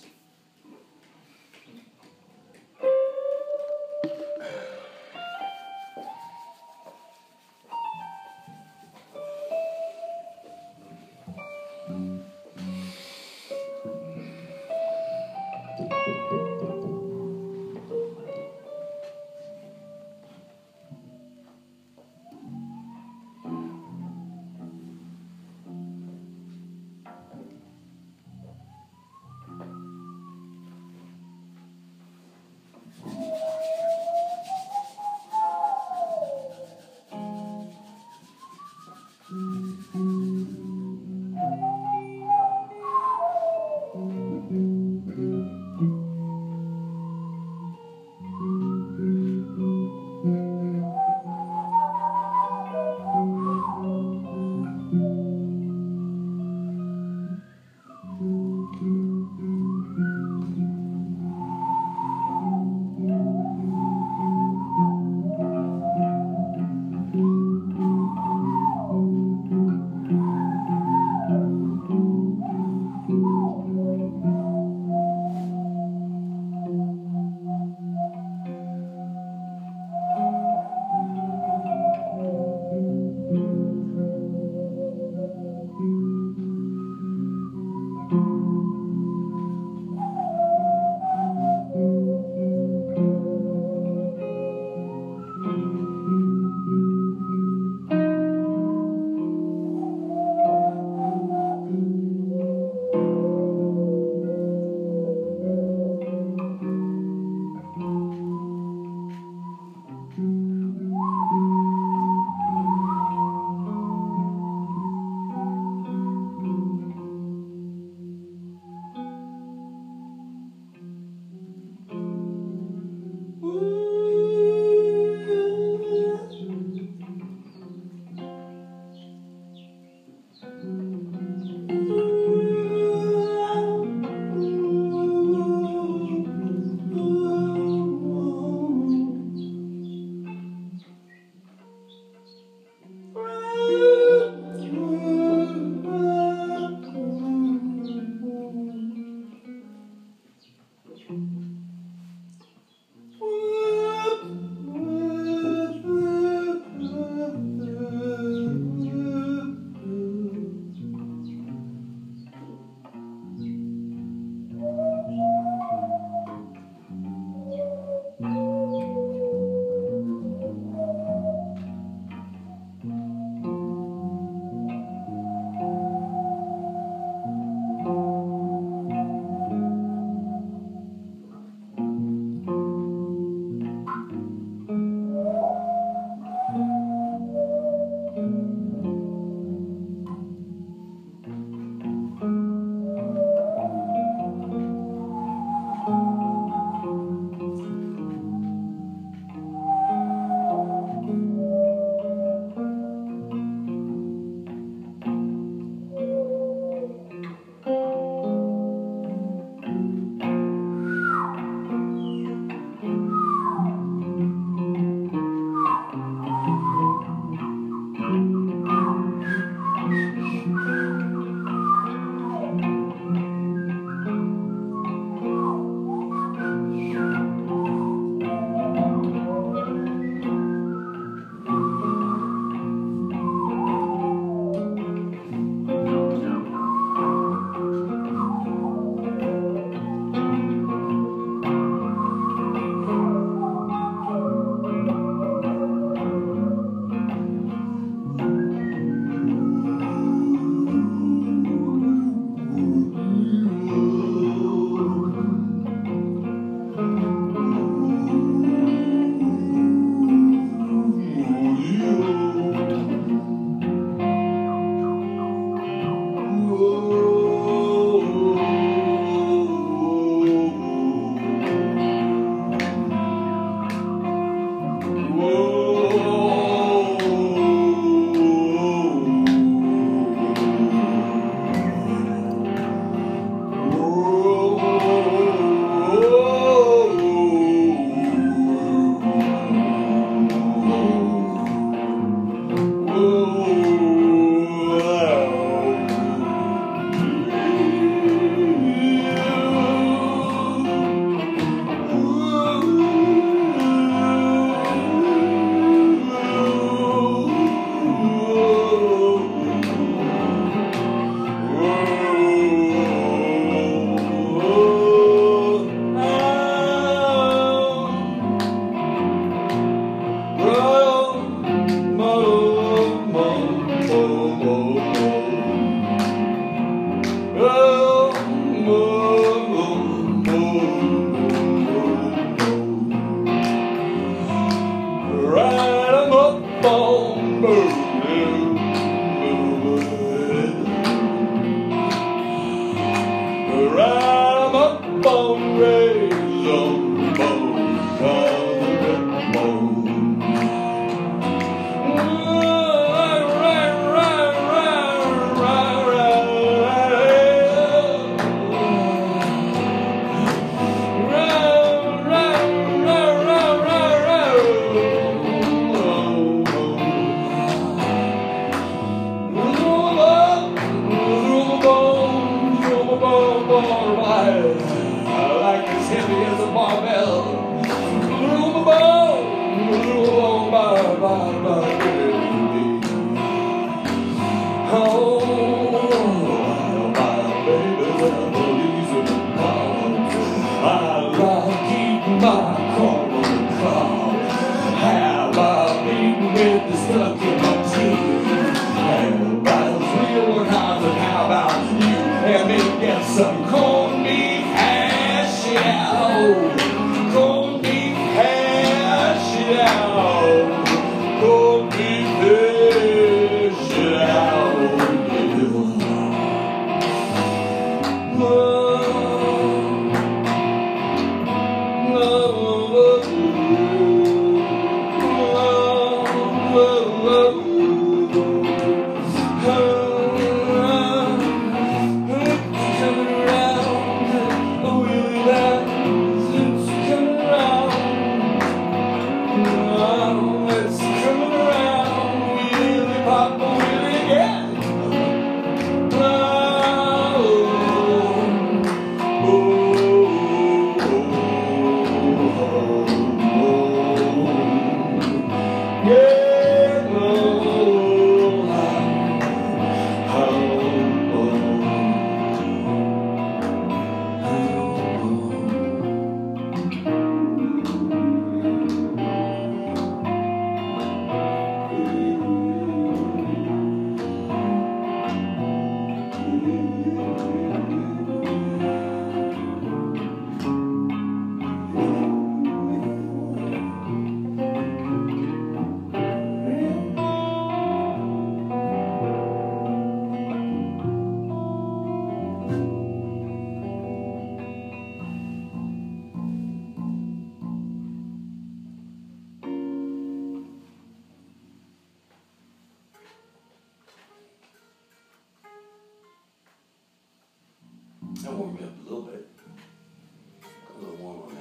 [SPEAKER 1] That warmed me up a little bit. Got a little warm on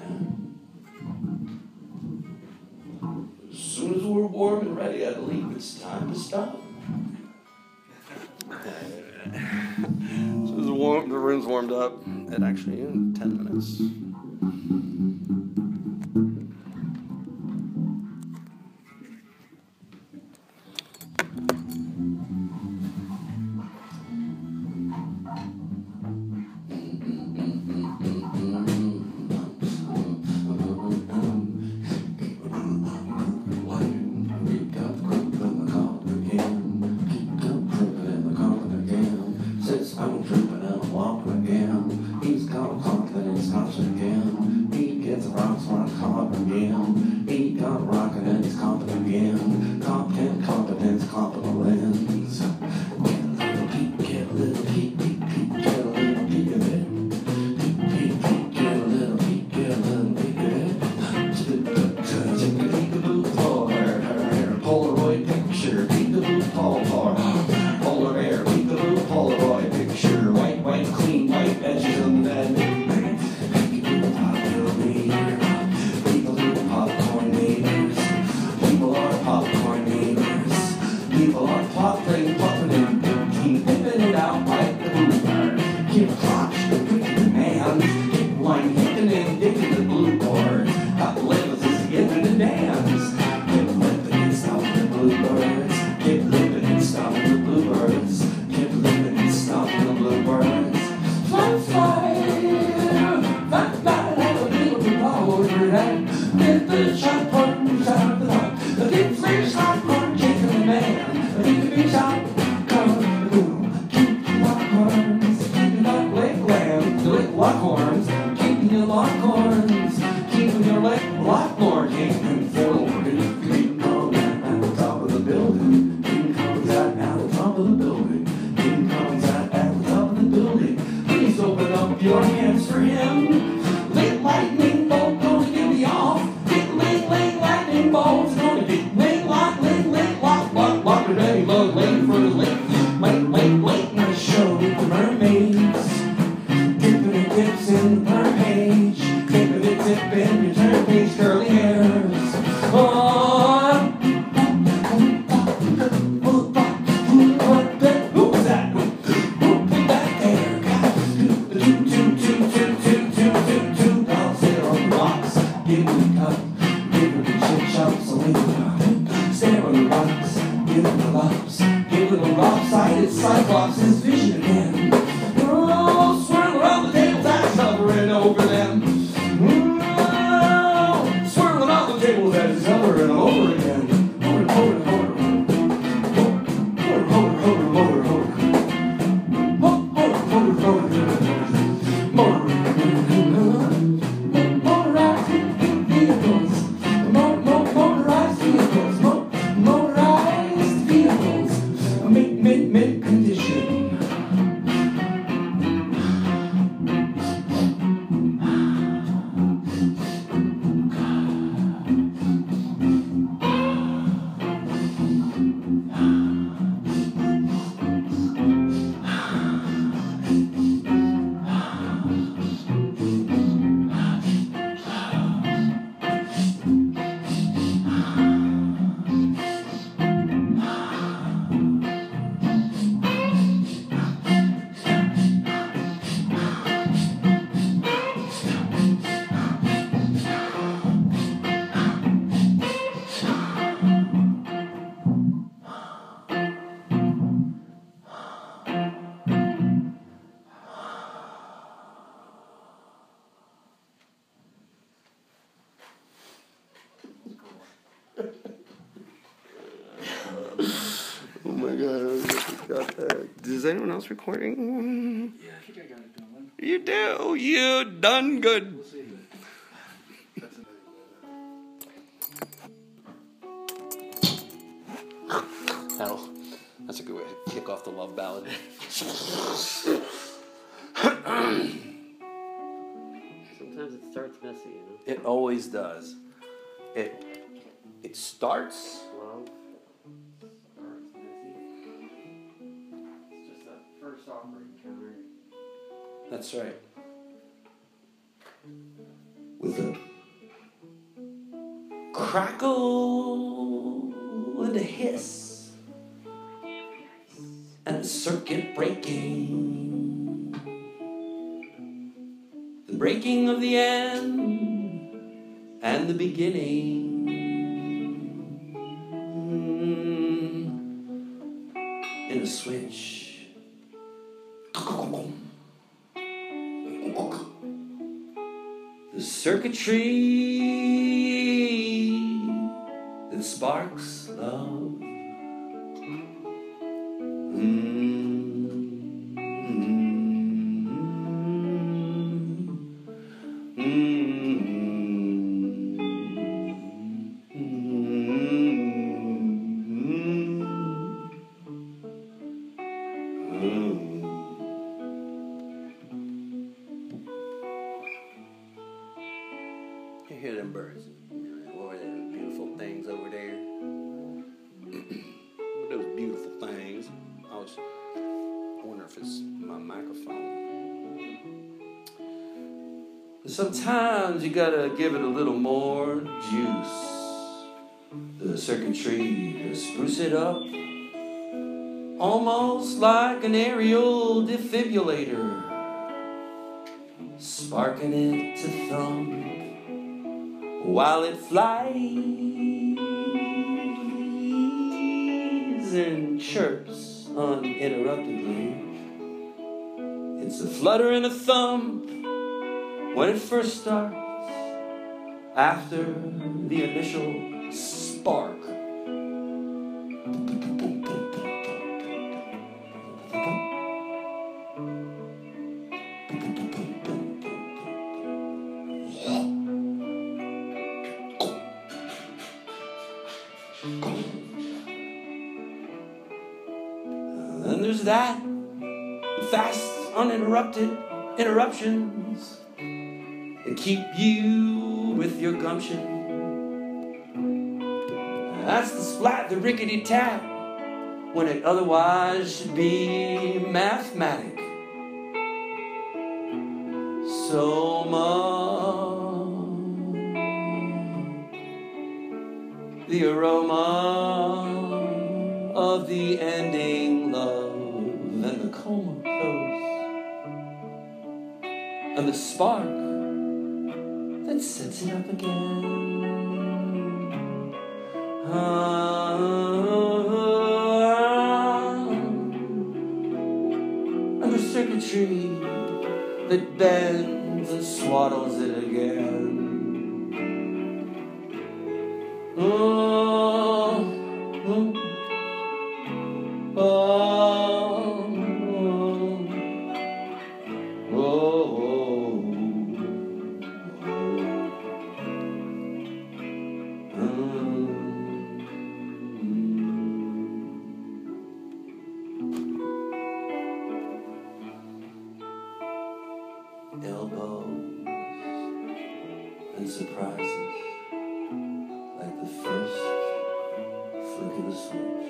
[SPEAKER 1] that. As soon as we're warm and ready, I believe it's time to stop.
[SPEAKER 5] So the, warm, the room's warmed up at actually in ten minutes. Oh my god, I got that. Is anyone else recording?
[SPEAKER 4] Yeah, I think I got it going.
[SPEAKER 5] You do. You done good.
[SPEAKER 4] We'll see.
[SPEAKER 5] Hell, that's a good way to kick off the love ballad.
[SPEAKER 7] Sometimes it starts messy, you know?
[SPEAKER 5] It always does. It it starts.
[SPEAKER 7] Love starts messy. It's just that first awkward encounter.
[SPEAKER 1] That's right. With a crackle and a hiss and a circuit breaking. The breaking of the end and the beginning. In a switch. The circuitry that sparks love. Mm-hmm. You hear them birds? What are those beautiful things over there? What are those beautiful things? I was wondering if it's my microphone. Sometimes you gotta give it a little more juice. The circuitry to spruce it up. Almost like an aerial defibrillator. Sparking it to thumb while it flies and chirps uninterruptedly. It's a flutter and a thump when it first starts, after the initial spark. And there's that, fast, uninterrupted interruptions that keep you with your gumption. That's the splat, the rickety tap, when it otherwise should be mathematic. So much, the aroma of the ending love and the coma close and the spark that sets it up again. Ah, and the circuitry that bends and swaddles it again. Oh, oh. Oh, oh, oh, oh, oh. Elbows and surprises, like the first flick of the switch.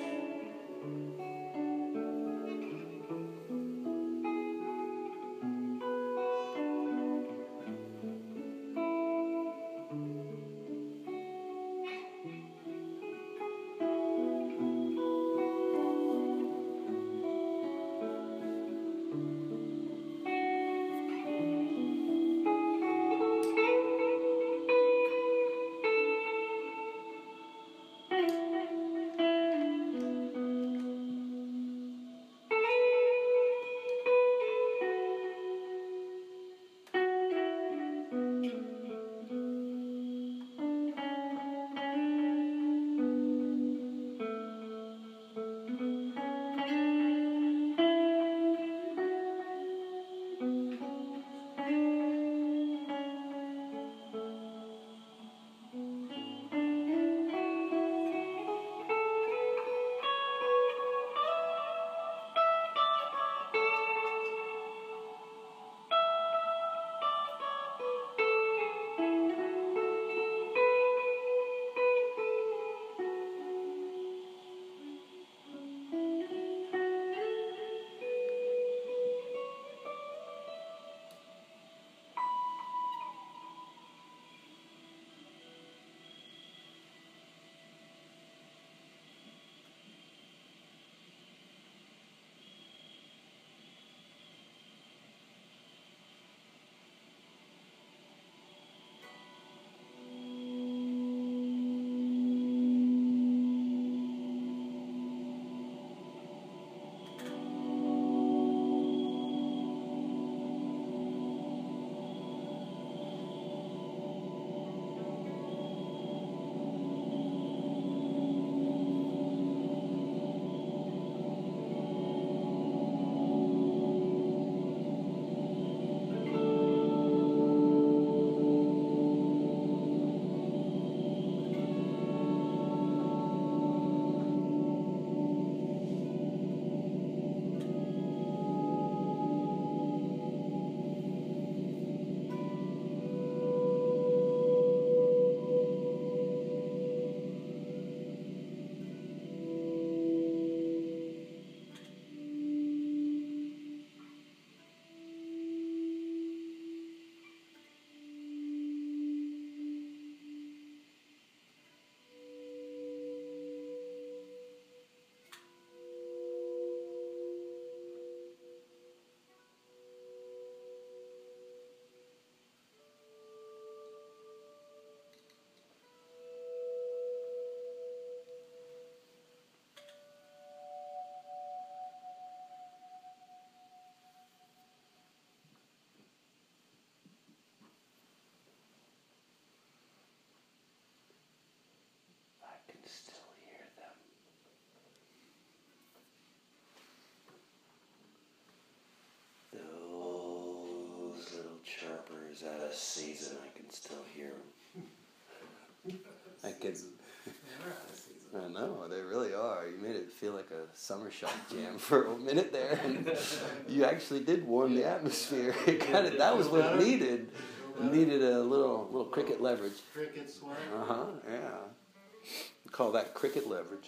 [SPEAKER 5] out of season, I can still hear them. I can. I know, they really are. You made it feel like a summer shock jam for a minute there, and you actually did warm the atmosphere. It kind of, that was what needed. Needed a little little cricket leverage.
[SPEAKER 6] Cricket swag.
[SPEAKER 5] Uh huh. Yeah. We call that cricket leverage.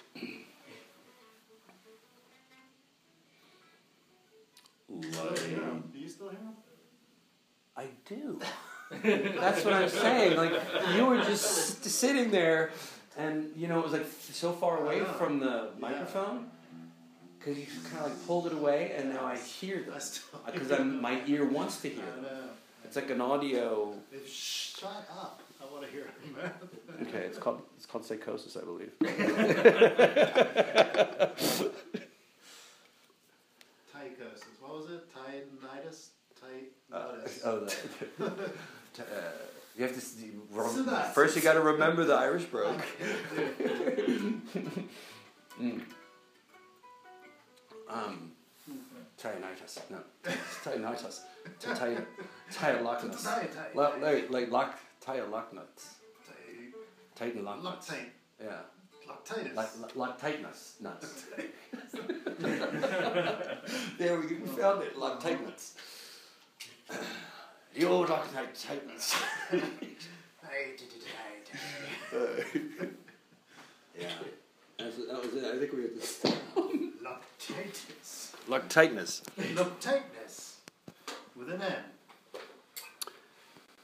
[SPEAKER 6] Still hear 'em. Do you still hear him?
[SPEAKER 5] I do. That's what I'm saying. Like, you were just sitting there, and you know it was like so far away from the microphone because you kind of like pulled it away, and now I hear them because I'm my ear wants to hear them. It's like an audio.
[SPEAKER 6] Shut up! I want to hear him.
[SPEAKER 5] Okay, it's called it's called psychosis, I believe.
[SPEAKER 6] Tychosis. What was it? Titanitis?
[SPEAKER 5] Uh,
[SPEAKER 6] Titanitis.
[SPEAKER 5] oh, the, uh, you have to see,
[SPEAKER 6] Synopsis.
[SPEAKER 5] first. You got to remember the Irish brogue. mm. Um, Titanitis. No, Titanitis. Titan, Titanlochnus. Like like lock Titanlochnus. Titan Locknuts.
[SPEAKER 6] Loctite.
[SPEAKER 5] Yeah.
[SPEAKER 6] Loctitis.
[SPEAKER 5] Like Loctitenus nuts. There we go. We found it. Loctitenus. The old Loctitenus. Yeah. That was, that was it. I think we were just.
[SPEAKER 6] Loctitis.
[SPEAKER 5] Loctitenus.
[SPEAKER 6] Loctitis. With an N.